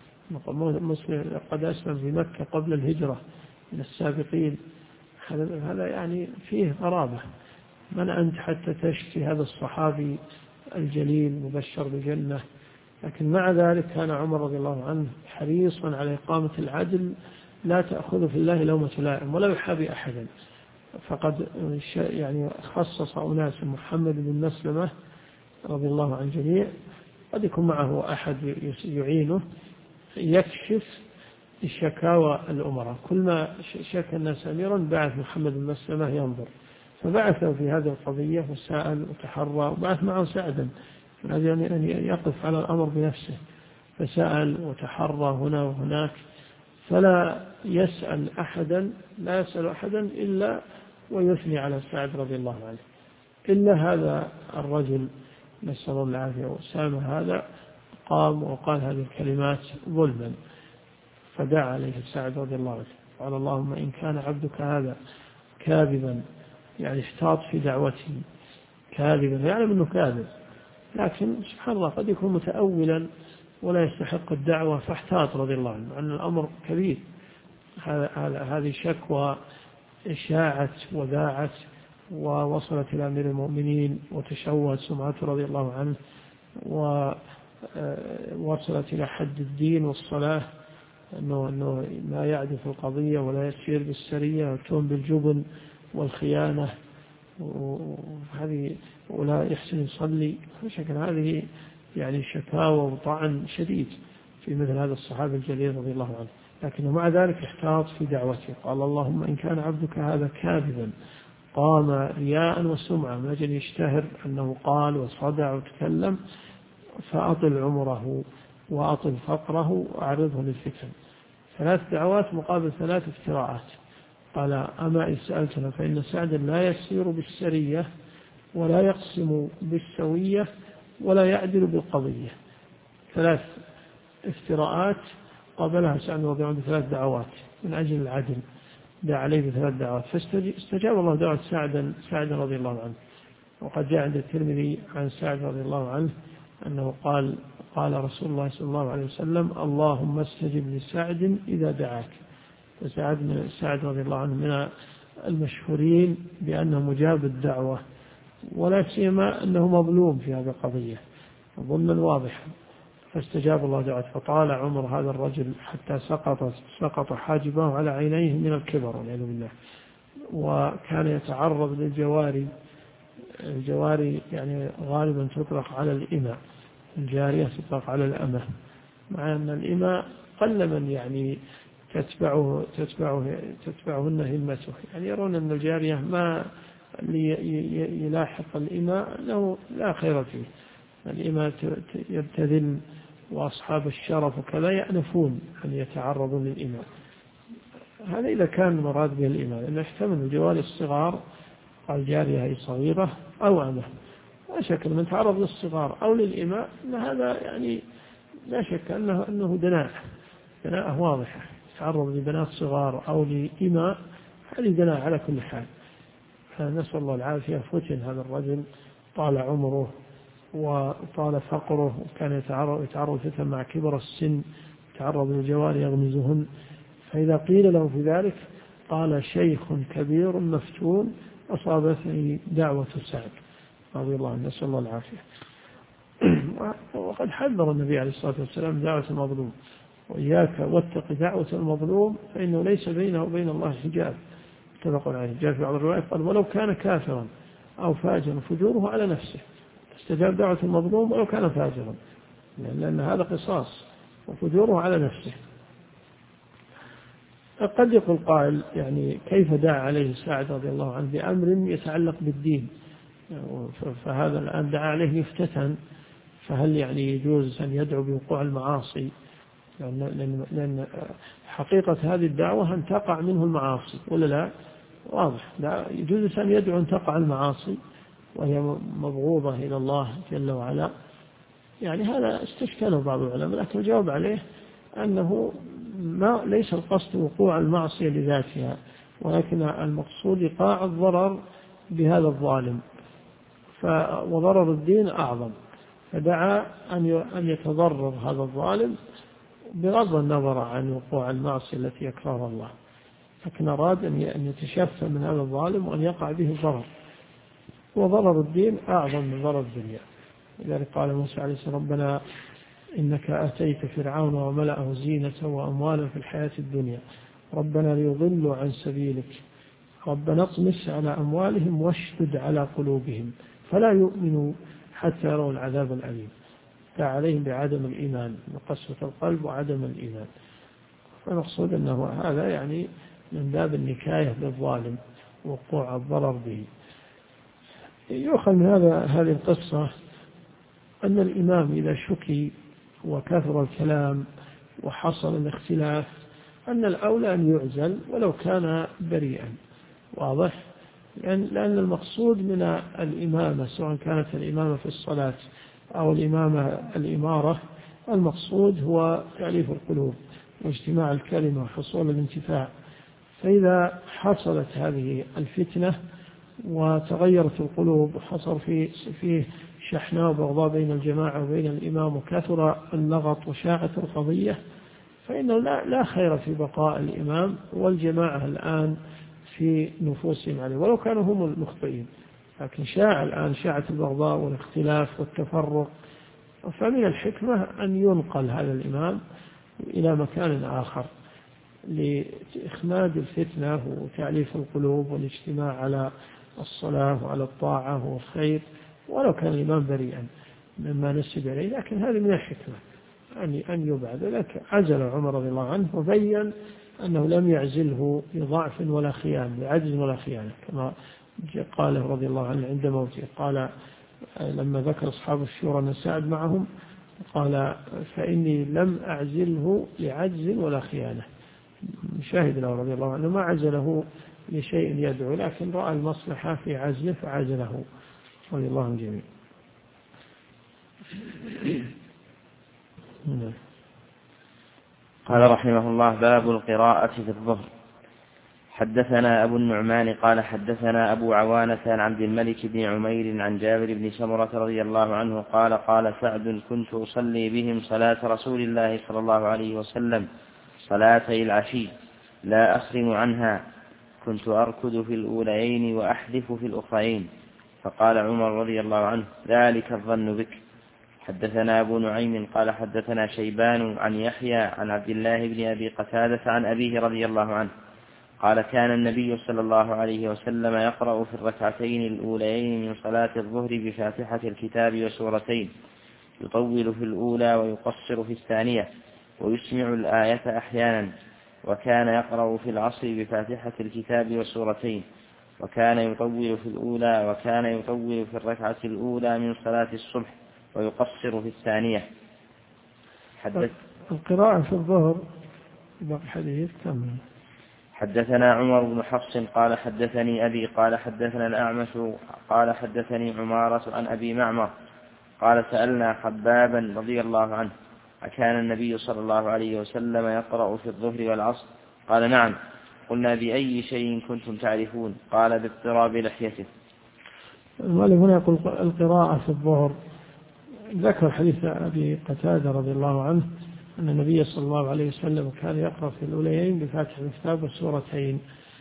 B: مسلم قد أسلم في مكة قبل الهجرة من السابقين؟ هذا يعني فيه غرابة. من أنت حتى تشكي هذا الصحابي الجليل مبشر بالجنة؟ لكن مع ذلك كان عمر رضي الله عنه حريصا على إقامة العدل، لا تأخذ في الله لومة لائم ولا يحابي أحدا. فقد يعني خصص أناس محمد بن مسلمة رضي الله عن جميع، قد يكون معه أحد يعينه يكشف الشكاوى الأمراء. كل ما شكى الناس أميرا بعث محمد بن مسلمة ينظر، فبعثه في هذه القضية وسأل وتحرى، وبعث معه سعدا أن يقف على الأمر بنفسه، فسأل وتحرى هنا وهناك، فلا يسأل أحدا إلا ويثني على سعد رضي الله عنه، إلا هذا الرجل نسأل الله العافية وسامة، هذا قام وقال هذه الكلمات ظلما، فدعا عليه سعد رضي الله عنه قال اللهم إن كان عبدك هذا كاذبا، يعني احتاط في دعوته، كاذبا يعلم أنه كاذب، لكن سبحان الله قد يكون متأولا ولا يستحق الدعوة فاحتاط رضي الله عنه، أن الأمر كبير. هذه شكوى إشاعت وذاعت ووصلت إلى أمير المؤمنين وتشوهت سمعته رضي الله عنه، ووصلت إلى حد الدين والصلاة، أنه ما يعدل في القضية ولا يسير بالسرية ويتهم بالجبن والخيانة ولا يحسن يصلي. فشكل هذه يعني شكاوى وطعن شديد في مثل هذا الصحابي الجليل رضي الله عنه، لكنه مع ذلك احتاط في دعوته. قال اللهم إن كان عبدك هذا كاذبا قام رياء وسمعة من أجل يشتهر أنه قال وصدع وتكلم، فأطل عمره وأطل فقره وأعرضه للفتن. 3 دعوات مقابل 3 افتراءات. قال أما إن سألتنا فإن سعدا لا يسير بالسرية ولا يقسم بالسوية ولا يعدل بالقضية. 3 افتراءات قابلها سعد رضي الله عنه ب3 دعوات من أجل العدل، دعا عليه ب3 دعوات فاستجاب الله دعوة سعد رضي الله عنه. وقد جاء عند الترمذي عن سعد رضي الله عنه أنه قال رسول الله صلى الله عليه وسلم اللهم استجب لسعد إذا دعاك. سعد رضي الله عنه من المشهورين بأنه مجاب الدعوة، ولا سيما أنه مظلوم في هذه القضية ظلما واضحا، فاستجاب الله دعوته. فطال عمر هذا الرجل حتى سقط حاجبه على عينيه من الكبر والعياذ بالله، وكان يتعرض للجواري. الجواري يعني غالبا تطلق على الإماء، الجارية تطلق على الأمة، مع أن الإماء قل من يعني تتبعهن همته، يعني يرون أن الجارية ما يلاحق الإماء أنه لا خير فيه. الإماء يبتذل وأصحاب الشرف وكذا يأنفون أن يتعرضوا للإماء. هذا إذا كان مراد به الإماء، لأنه يحتمل الجواري الصغار، الجارية هي صغيرة أو أمه، لا شك من تعرض للصغار أو للإماء أن هذا يعني لا شك أنه دناءة واضحة. تعرض لبنات صغار أو لإماء هذه دناءة على كل حال. فنسأل الله العافية. فتن هذا الرجل، طال عمره وطال فقره، وكان يتعرض فتن مع كبر السن، يتعرض للجواري يغمزهن. فإذا قيل له في ذلك قال شيخ كبير مفتون أصابتني دعوة سعد رضي الله عنه، نسأل الله العافية. وقد حذر النبي عليه الصلاة والسلام دعوة المظلوم، وإياك واتق دعوة المظلوم فإنه ليس بينه وبين الله حجاب، اتفق عليه. جاء في بعض الروايات قال ولو كان كافرا أو فاجرا فجوره على نفسه، استجاب دعوة المظلوم ولو كان فاجرا، لأن هذا قصاص وفجوره على نفسه. قد يقول قائل يعني كيف دعا عليه سعد رضي الله عنه بأمر يتعلق بالدين، فهذا الآن دعا عليه يفتتن، فهل يعني يجوز أن يدعو بوقوع المعاصي؟ لأن حقيقة هذه الدعوة أن تقع منه المعاصي ولا لا؟ واضح، لا يجوز أن يدعو أن تقع المعاصي وهي مبغوضة إلى الله جل وعلا. يعني هذا استشكله بعض العلماء، لكن الجواب عليه أنه ليس القصد وقوع المعصية لذاتها، ولكن المقصود إيقاع الضرر بهذا الظالم، وضرر الدين أعظم، فدعا أن يتضرر هذا الظالم بغض النظر عن وقوع المعصية التي يكرهها الله، لكن أراد أن يتشفى من هذا الظالم وأن يقع به الضرر، وضرر الدين أعظم من ضرر الدنيا. لذلك قال موسى عليه السلام ربنا إنك أتيت فرعون وملأه زينة وأموالا في الحياة الدنيا ربنا ليضلوا عن سبيلك ربنا اطمس على أموالهم واشدد على قلوبهم فلا يؤمنوا حتى يروا العذاب الأليم. دعا عليهم بعدم الإيمان، قسوة القلب وعدم الإيمان. فنقصد أنه هذا يعني من باب النكاية بالظالم وقوع الضرر به. يؤخذ من هذه القصة أن الإمام إذا شكي وكثر الكلام وحصل الاختلاف أن الأولى أن يعزل ولو كان بريئا، واضح؟ لأن المقصود من الإمامة سواء كانت الإمامة في الصلاة أو الإمارة، المقصود هو تأليف القلوب واجتماع الكلمة وحصول الانتفاع. فإذا حصلت هذه الفتنة وتغيرت القلوب وحصل فيه شحناء وبغضاء بين الجماعة وبين الإمام وكثر اللغط وشاعت القضية، فإنه لا خير في بقاء الإمام والجماعة الآن في نفوسهم عليه ولو كانوا هم المخطئين، لكن شاعت البغضاء والاختلاف والتفرق، فمن الحكمة أن ينقل هذا الإمام إلى مكان آخر لإخماد الفتنة وتعليف القلوب والاجتماع على الصلاة وعلى الطاعة والخير، ولو كان الإمام بريئا مما نسب إليه، لكن هذه من الحكمة أن يبعد. لكن عزل عمر رضي الله عنه وبين أنه لم يعزله لضعف ولا خيانة، لعجز ولا خيانة، كما قال رضي الله عنه عند موته، قال لما ذكر أصحاب الشورى أن سعد معهم قال فإني لم أعزله لعجز ولا خيانة، شاهد له رضي الله عنه ما عزله لشيء يدعو، لكن رأى المصلحة في عزله فعزله رضي الله عنه جميعا.
A: قال رحمه الله: باب القراءة في الظهر. حدثنا أبو النعمان قال حدثنا أبو عوانة عن عبد الملك بن عمير عن جابر بن سمرة رضي الله عنه قال: قال سعد: كنت أصلي بهم صلاة رسول الله صلى الله عليه وسلم صلاتي العشي لا أخرم عنها، كنت أركض في الأوليين وأحذف في الأخرين. فقال عمر رضي الله عنه: ذلك الظن بك. حدثنا أبو نعيم قال حدثنا شيبان عن يحيى عن عبد الله بن أبي قتادة عن أبيه رضي الله عنه قال: كان النبي صلى الله عليه وسلم يقرأ في الركعتين الأوليين من صلاة الظهر بفاتحة الكتاب وسورتين، يطول في الأولى ويقصر في الثانية، ويسمع الآية أحيانا. وكان يقرأ في العصر بفاتحة الكتاب وسورتين، وكان يطول في الأولى، وكان يطول في الركعة الأولى من صلاة الصبح ويقصر في الثانية.
B: القراءة في الظهر باقي حديث كم.
A: حدثنا عمر بن حفص قال حدثني أبي قال حدثنا الأعمش قال حدثني عمارة عن أبي معمر قال: سألنا خبابا رضي الله عنه: أكان النبي صلى الله عليه وسلم يقرأ في الظهر والعصر؟ قال: نعم. قلنا: بأي شيء كنتم تعرفون؟ قال: باضطراب لحيته.
B: هنا يقول القراءة في الظهر، ذكر حديث أبي قتادة رضي الله عنه أن النبي صلى الله عليه وسلم كان يقرأ في الأوليين بفاتحة الكتاب والسورتين.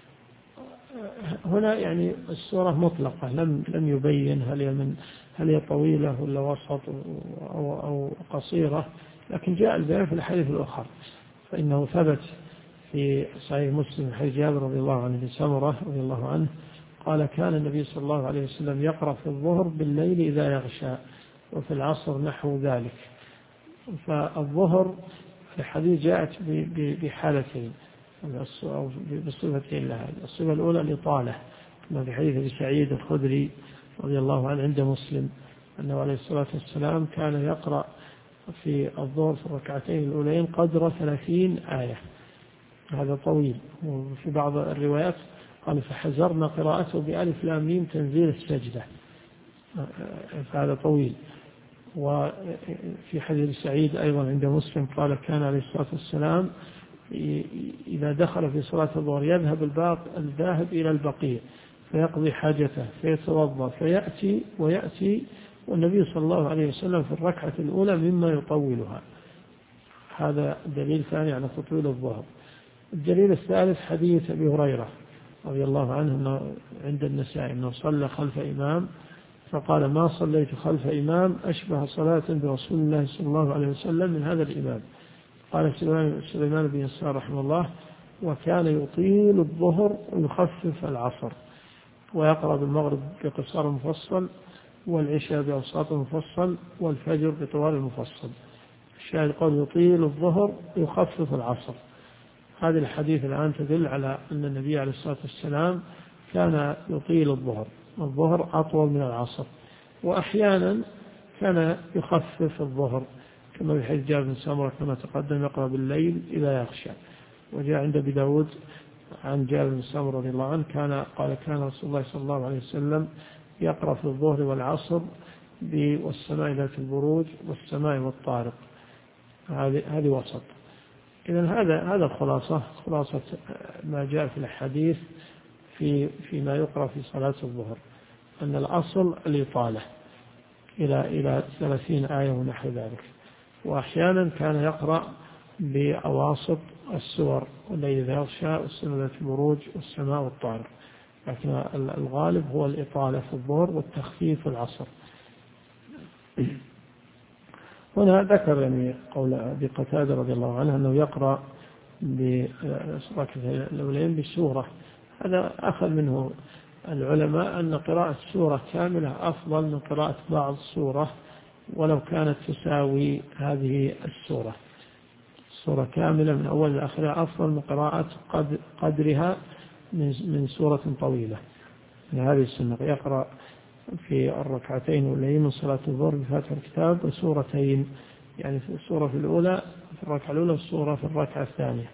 B: هنا يعني السورة مطلقة، لم يبين هل هي طويلة ولا وسط أو قصيرة، لكن جاء البيان في الحديث الآخر، فإنه ثبت في صحيح مسلم حديث جابر رضي الله عنه بن سمرة رضي الله عنه قال: كان النبي صلى الله عليه وسلم يقرأ في الظهر بالليل إذا يغشى، وفي العصر نحو ذلك. فالظهر في الحديث جاءت بحالتين أو بصفتين لها. الصفة الأولى الإطالة، كما في حديث أبي سعيد الخدري رضي الله عنه عند مسلم أنه عليه الصلاة والسلام كان يقرأ في الظهر في الركعتين الأولين قدر 30 آية، هذا طويل. وفي بعض الروايات قال: فحزرنا قراءته بألف لام ميم تنزيل السجدة، فهذا طويل. وفي حديث سعيد أيضا عند مسلم قال: كان عليه الصلاة والسلام إذا دخل في صلاة الظهر يذهب الذاهب إلى البقيع فيقضي حاجته فيتوضأ ويأتي والنبي صلى الله عليه وسلم في الركعة الأولى مما يطولها. هذا دليل ثاني على تطويل الظهر. الدليل الثالث حديث أبي هريرة رضي الله عنه عند النسائي أنه صلى خلف إمام فقال: ما صليت خلف إمام أشبه صلاة برسول الله صلى الله عليه وسلم من هذا الإمام. قال سليمان بن يسار رحمه الله: وكان يطيل الظهر ويخفف العصر، ويقرأ بالمغرب بقصار مفصل، والعشاء بأوساط مفصل، والفجر بطوال مفصل. الشاهد قول يطيل الظهر ويخفف العصر. هذه الحديث الآن تدل على أن النبي عليه الصلاة والسلام كان يطيل الظهر أطول من العصر، وأحيانا كان يخفف الظهر، كما في حديث جابر بن سمرة كما تقدم يقرأ بالليل إذا يغشى. وجاء عند أبي داود عن جابر بن سمرة رضي الله عنه قال: كان رسول الله صلى الله عليه وسلم يقرأ في الظهر والعصر والسماء ذات البروج والسماء والطارق. هذه وسط. إذن هذا خلاصة ما جاء في الحديث فيما يقرأ في صلاة الظهر، أن الأصل الإطالة إلى 30 آية ونحو ذلك، وأحيانا كان يقرأ بأواسط السور والليل يغشى والسماء البروج والسماء والطارق، لكن الغالب هو الإطالة في الظهر والتخفيف في العصر. هنا ذكر يعني قول أبي قتادة رضي الله عنه أنه يقرأ بركعتين الأولين بسورة، هذا أخذ منه العلماء أن قراءة سورة كاملة أفضل من قراءة بعض السورة ولو كانت تساوي هذه السورة. سورة كاملة من أول لآخرها أفضل من قراءة قدرها من سورة طويلة. هذه السنة يقرأ في الركعتين الأولين من صلاة الظهر بفاتحة الكتاب وسورتين، يعني في السورة في الأولى في الركعة الأولى والسورة في الركعة الثانية.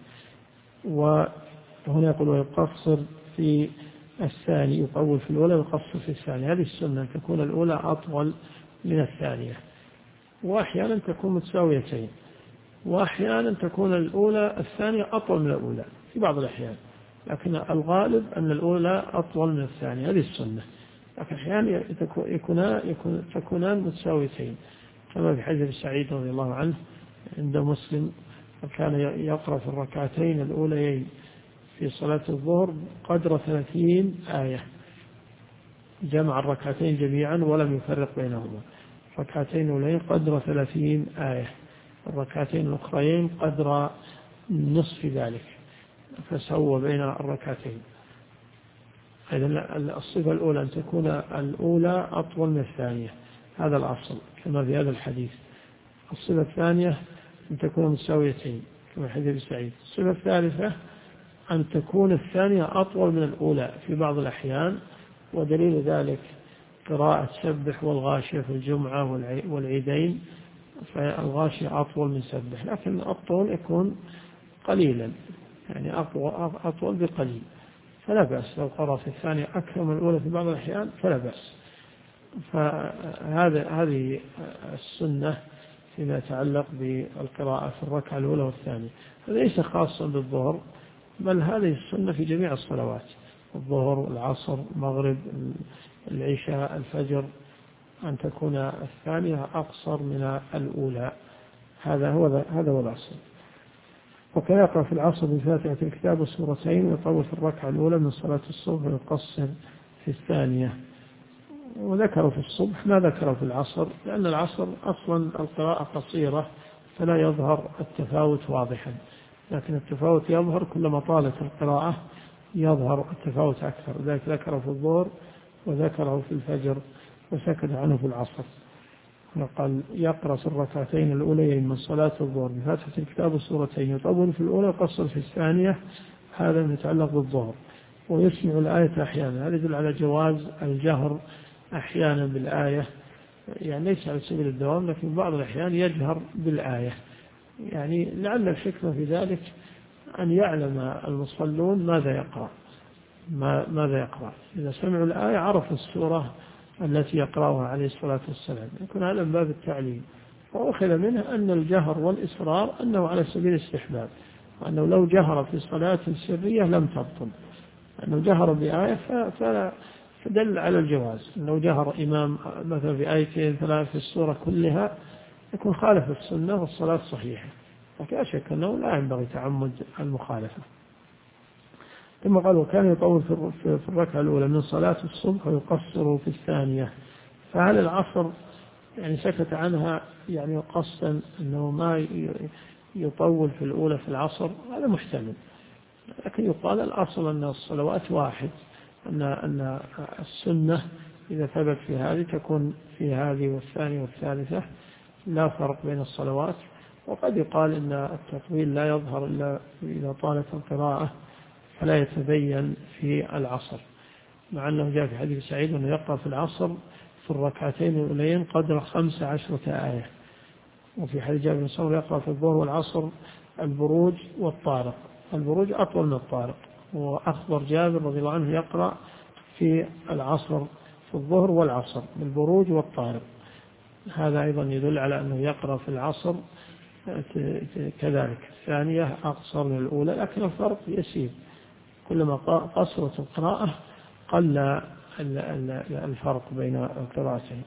B: وهنا يقول ويقصر في الثاني، يطول في الأولى ويقصر في الثانية. هذه السنة تكون الأولى أطول من الثانية، وأحيانا تكون متساويتين، وأحيانا تكون الثانية أطول من الأولى في بعض الأحيان، لكن الغالب أن الأولى أطول من الثانية. هذه السنة، لكن أحيانا تكونان متساويتين، كما في حديث سعيد رضي الله عنه عند مسلم، وكان يقرأ في الركعتين الأوليين في صلاة الظهر قدر 30 آية، جمع الركعتين جميعا ولم يفرق بينهما. الركعتين الأوليين قدر 30 آية، الركعتين الأخرين قدر نصف ذلك، فسوى بين الركعتين. إذن الصفة الأولى أن تكون الأولى أطول من الثانية، هذا الأصل كما في هذا الحديث. الصفة الثانية أن تكون متساويتين كما في حديث سعيد. الصفة الثالثة أن تكون الثانية أطول من الأولى في بعض الأحيان، ودليل ذلك قراءة سبح والغاشية في الجمعة والعيدين، فالغاشية أطول من سبح، لكن الطول يكون قليلا، يعني أطول بقليل، فلا بأس لو قرأ في الثانية أكثر من الأولى في بعض الأحيان فلا بأس. هذه السنة فيما يتعلق بالقراءة في الركعة الأولى والثانية، ليس خاصا بالظهر، بل هذه السنة في جميع الصلوات، الظهر، العصر، المغرب، العشاء، الفجر، أن تكون الثانية أقصر من الأولى. هذا هو الأصل. وكان يقرأ في العصر بفاتحة الكتاب والسورتين، ويطول في الركعة الأولى من صلاة الصبح ويقصر في الثانية. وذكروا في الصبح ما ذكروا في العصر، لأن العصر أصلا القراءة قصيرة فلا يظهر التفاوت واضحا، لكن التفاوت يظهر كلما طالت القراءة، يظهر التفاوت أكثر. ذلك ذكره في الظهر وذكره في الفجر وسكت عنه في العصر. وقال يقرأ في الركعتين الأوليين من صلاة الظهر بفاتحة الكتاب والسورتين، يطول في الأولى ويقصر في الثانية، هذا يتعلق بالظهر. ويسمع الآية أحيانا، هذا يدل على جواز الجهر أحيانا بالآية، يعني ليس على سبيل الدوام، لكن بعض الأحيان يجهر بالآية، يعني لعل الحكمة في ذلك أن يعلم المصلون ماذا يقرأ. إذا سمعوا الآية عرفوا السورة التي يقرأها عليه الصلاة والسلام، يكون هذا من باب التعليم. وأخذ منه أن الجهر والإصرار أنه على سبيل الاستحباب، وأنه لو جهر في صلاة سرية لم تبطل، أنه جهر بآية فدل على الجواز. لو جهر إمام مثلا بآيتين 3 في السورة كلها يكون خالف السنة والصلاة صحيحة، لكن أشك أنه لا ينبغي تعمد المخالفة. ثم قال وكان يطول في الركعة الأولى من صلاة الصبح ويقصر في الثانية. فهل العصر يعني سكت عنها يعني قصدا أنه ما يطول في الأولى في العصر؟ هذا محتمل، لكن يقال الأصل أن الصلوات واحد، أن السنة إذا ثبت في هذه تكون في هذه والثانية والثالثة، لا فرق بين الصلوات. وقد يقال أن التطويل لا يظهر إلا إذا طالت القراءة فلا يتبين في العصر، مع أنه جاء في حديث سعيد أنه يقرأ في العصر في الركعتين الأولين قدر 15 آية. وفي حديث جابر بن سمرة يقرأ في الظهر والعصر البروج والطارق، البروج أطول من الطارق. وأخبر جابر رضي الله عنه يقرأ في العصر في الظهر والعصر البروج والطارق. هذا أيضا يدل على أنه يقرأ في العصر كذلك الثانية أقصر من الأولى، لكن الفرق يسير، كلما قصرت القراءة قل الفرق بين القراءتين.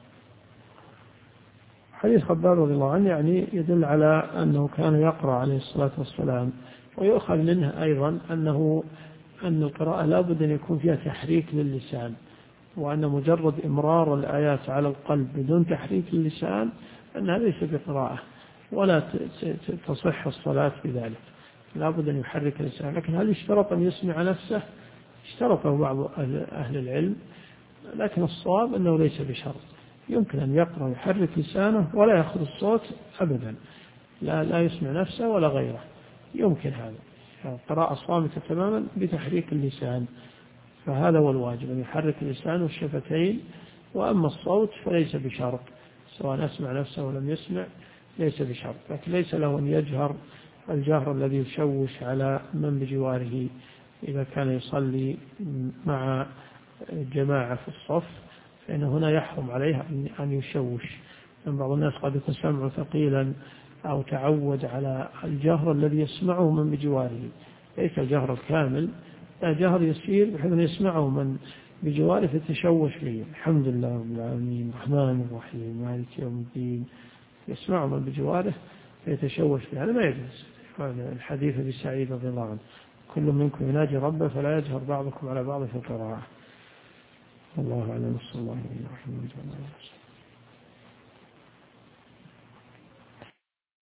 B: حديث خباب رضي الله عنه يعني يدل على أنه كان يقرأ عليه الصلاة والسلام، ويؤخذ منه أيضا أن القراءة لا بد أن يكون فيها تحريك للسان، وأن مجرد إمرار الآيات على القلب بدون تحريك اللسان أنها ليس بقراءة ولا تصح الصلاة بذلك، لا بد أن يحرك اللسان. لكن هل اشترط أن يسمع نفسه؟ اشترطه بعض أهل العلم، لكن الصواب أنه ليس بشرط، يمكن أن يقرأ ويحرك لسانه ولا يأخذ الصوت أبدا، لا يسمع نفسه ولا غيره، يمكن هذا قراءة صامتة تماما بتحريك اللسان، فهذا هو الواجب أن يحرك اللسان والشفتين. وأما الصوت فليس بشرط، سواء أسمع نفسه ولم يسمع ليس بشرط، لكن ليس له أن يجهر الجهر الذي يشوش على من بجواره إذا كان يصلي مع جماعة في الصف، فإن هنا يحرم عليه أن يشوش، لأن بعض الناس قد يكون سمعه ثقيلا أو تعود على الجهر الذي يسمعه من بجواره، ليس الجهر الكامل، لا جهر يسير بحيث أن يسمعه من بجواره فتشوش به. الحمد لله رب العالمين الرحمن الرحيم مالك يوم الدين، يسمعه من بجواره فيتشوش به، هذا ما يجوز. الحديث أبي سعيد رضي الله عنه كل منكم يناجي ربه فلا يجهر بعضكم على بعض في القراءة. الله أعلم. صلى الله عليه وسلم.